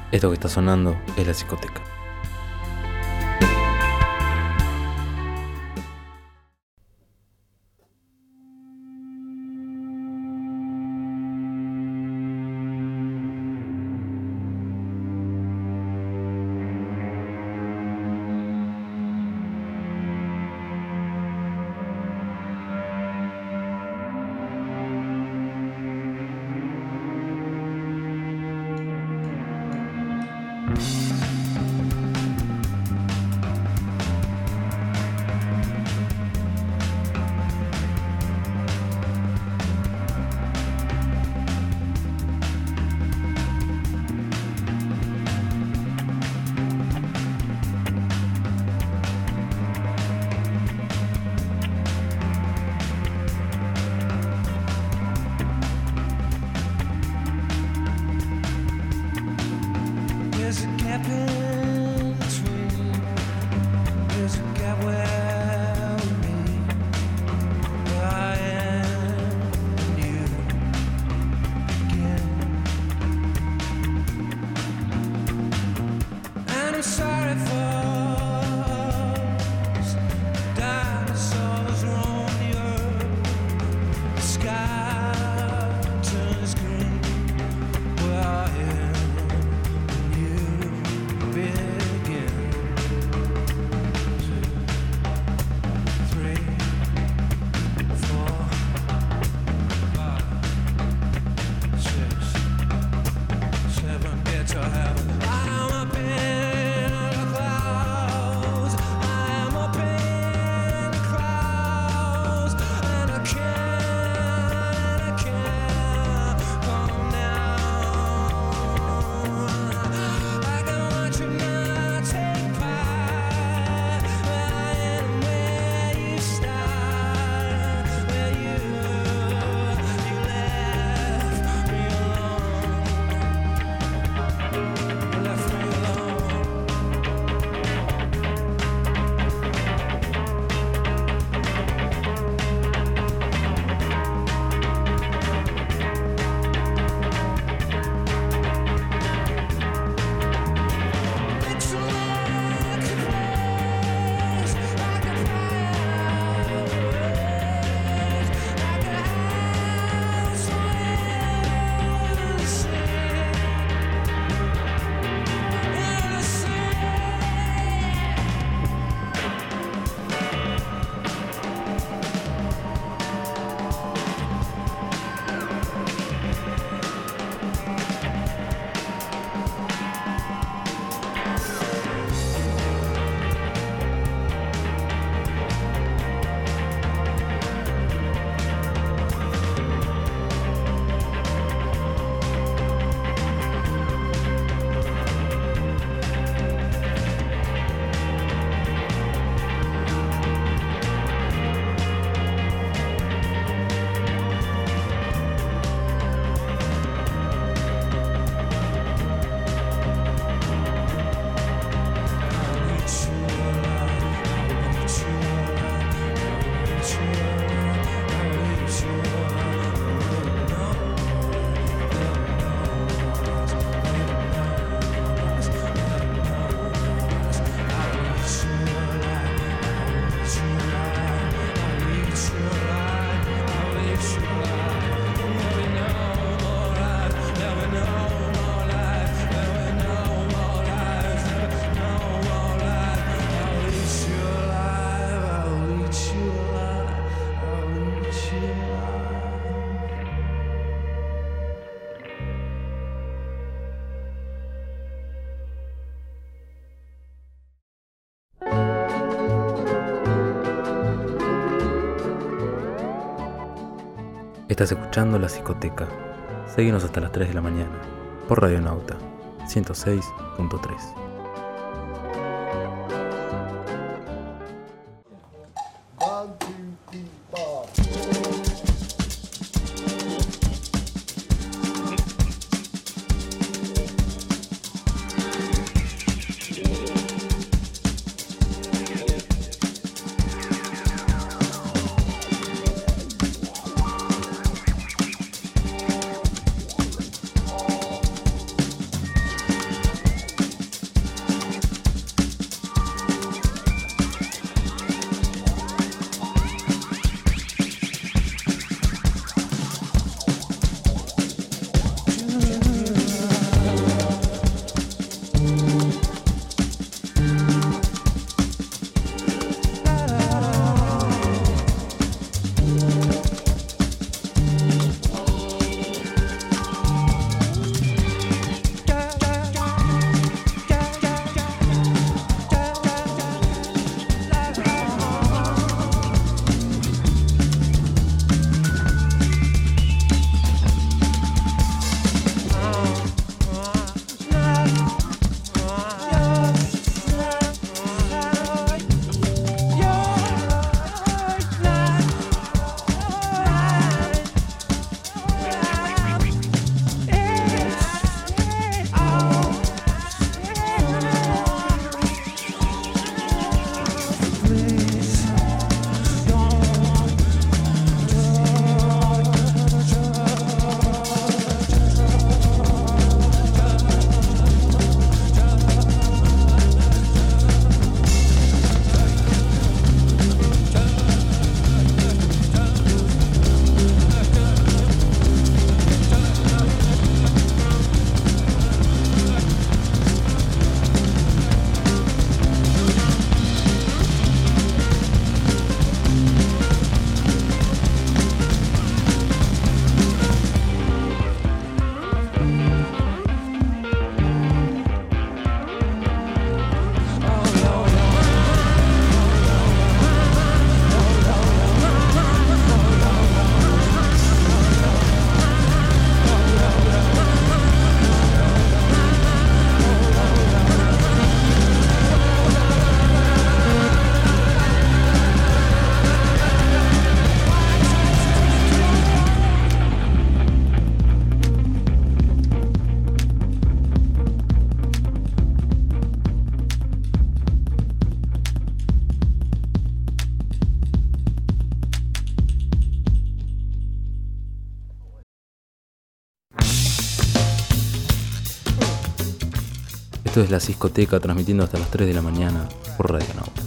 Esto que está sonando es La Psicoteca. There's a gap in between. There's a gap where we meet. Where I am and you begin. And I'm sorry for us. Dinosaurs roam the earth. The sky turns green. Where I am. Estás escuchando La Psicoteca. Seguinos hasta las 3 de la mañana por Radio Nauta 106.3. Esto es La Discoteca, transmitiendo hasta las 3 de la mañana por Radio Nauta.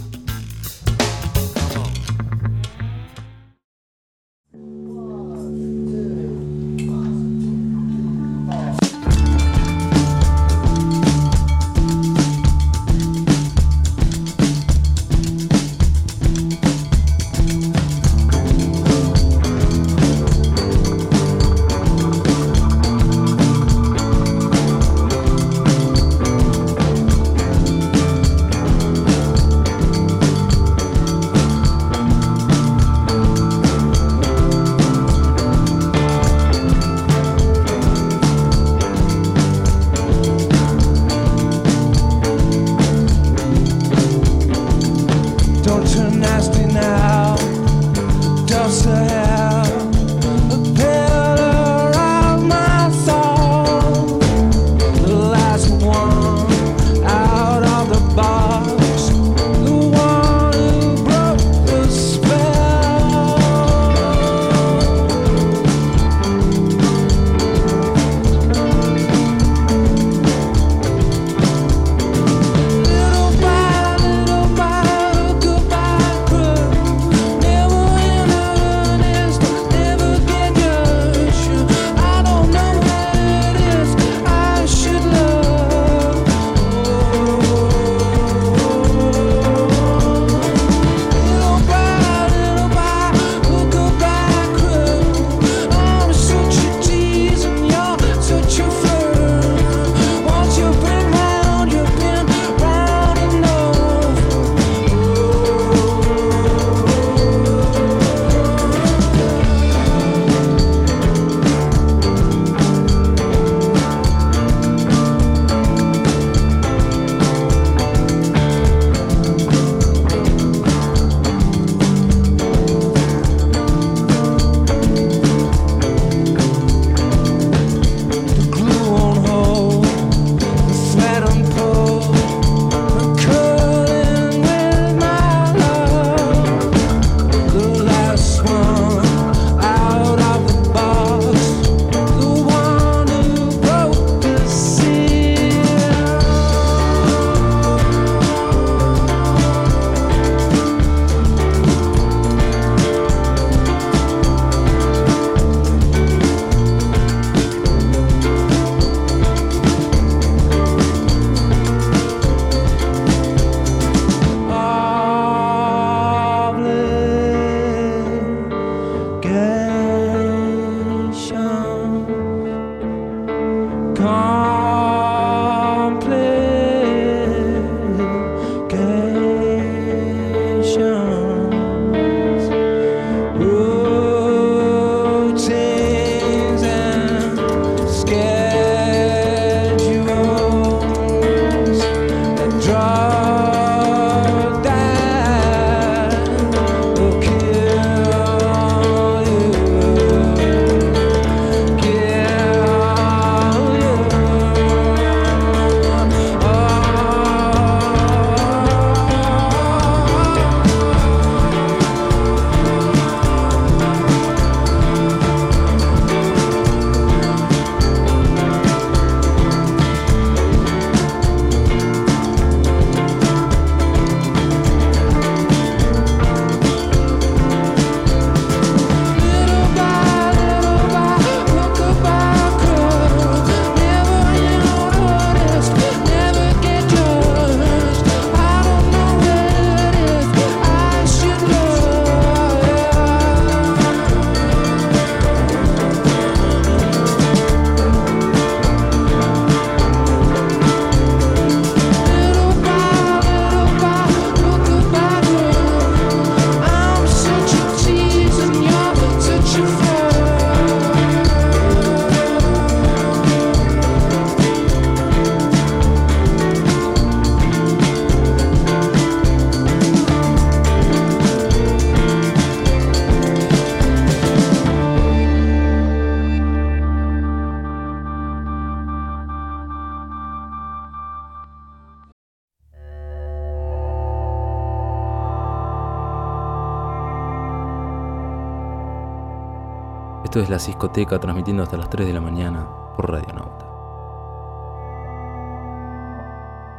Esto es La Discoteca, transmitiendo hasta las 3 de la mañana por Radio Nauta.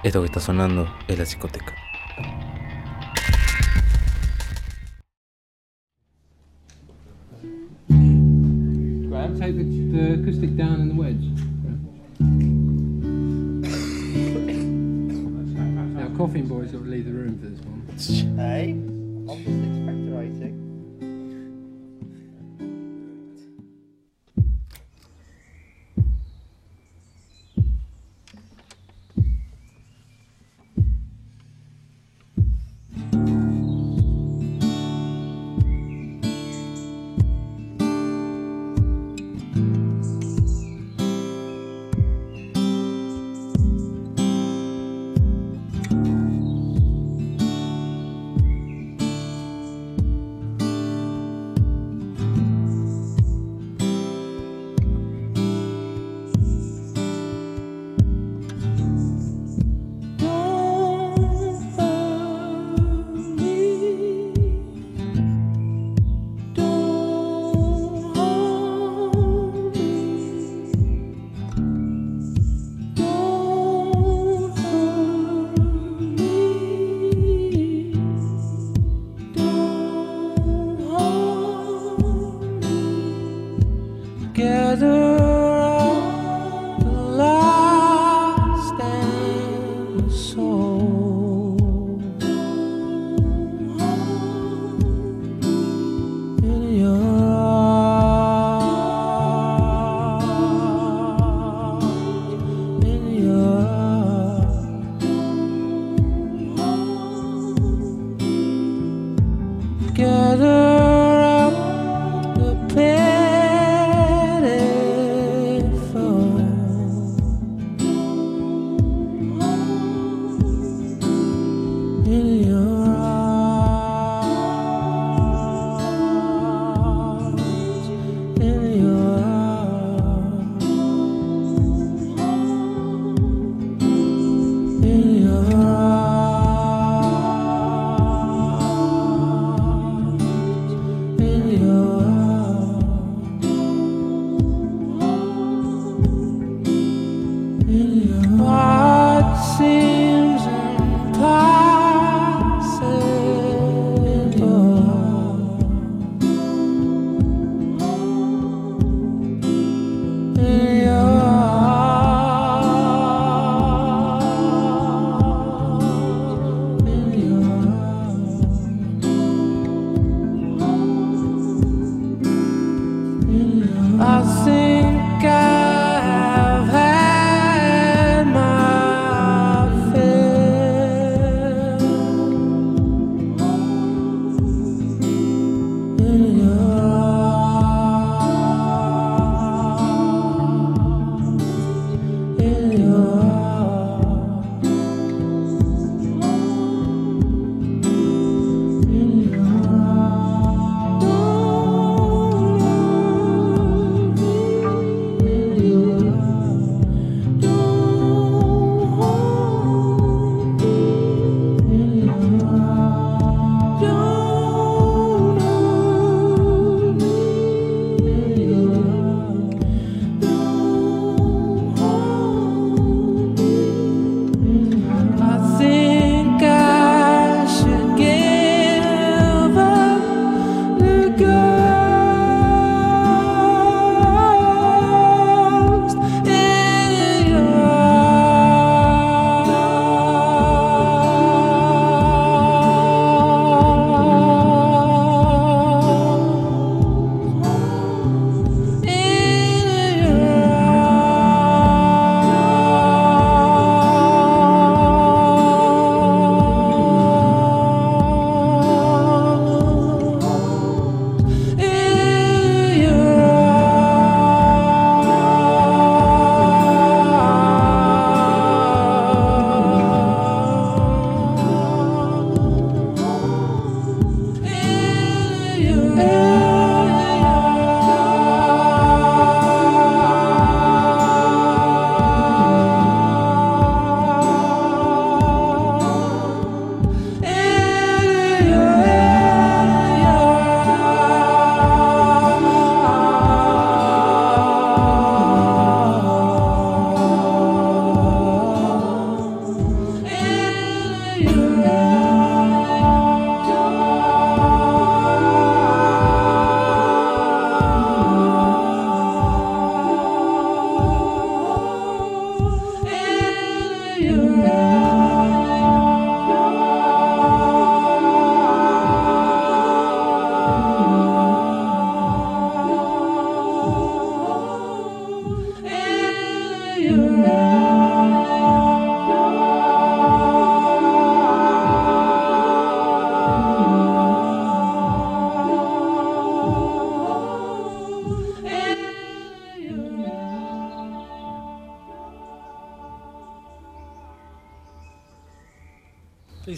Esto que está sonando es la discoteca. Graham, take the acoustic down in the wedge. Now, Coffin Boy's got to leave the room for this one. Hey, I'm just expectorating.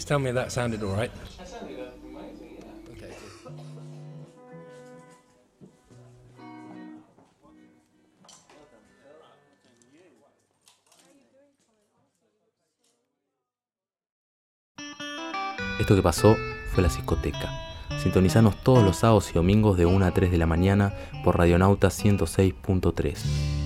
Please tell me that sounded all right. Esto que pasó fue la Ciscoteca. Sintonizanos todos los sábados y domingos de 1 a 3 de la mañana por Radionauta 106.3.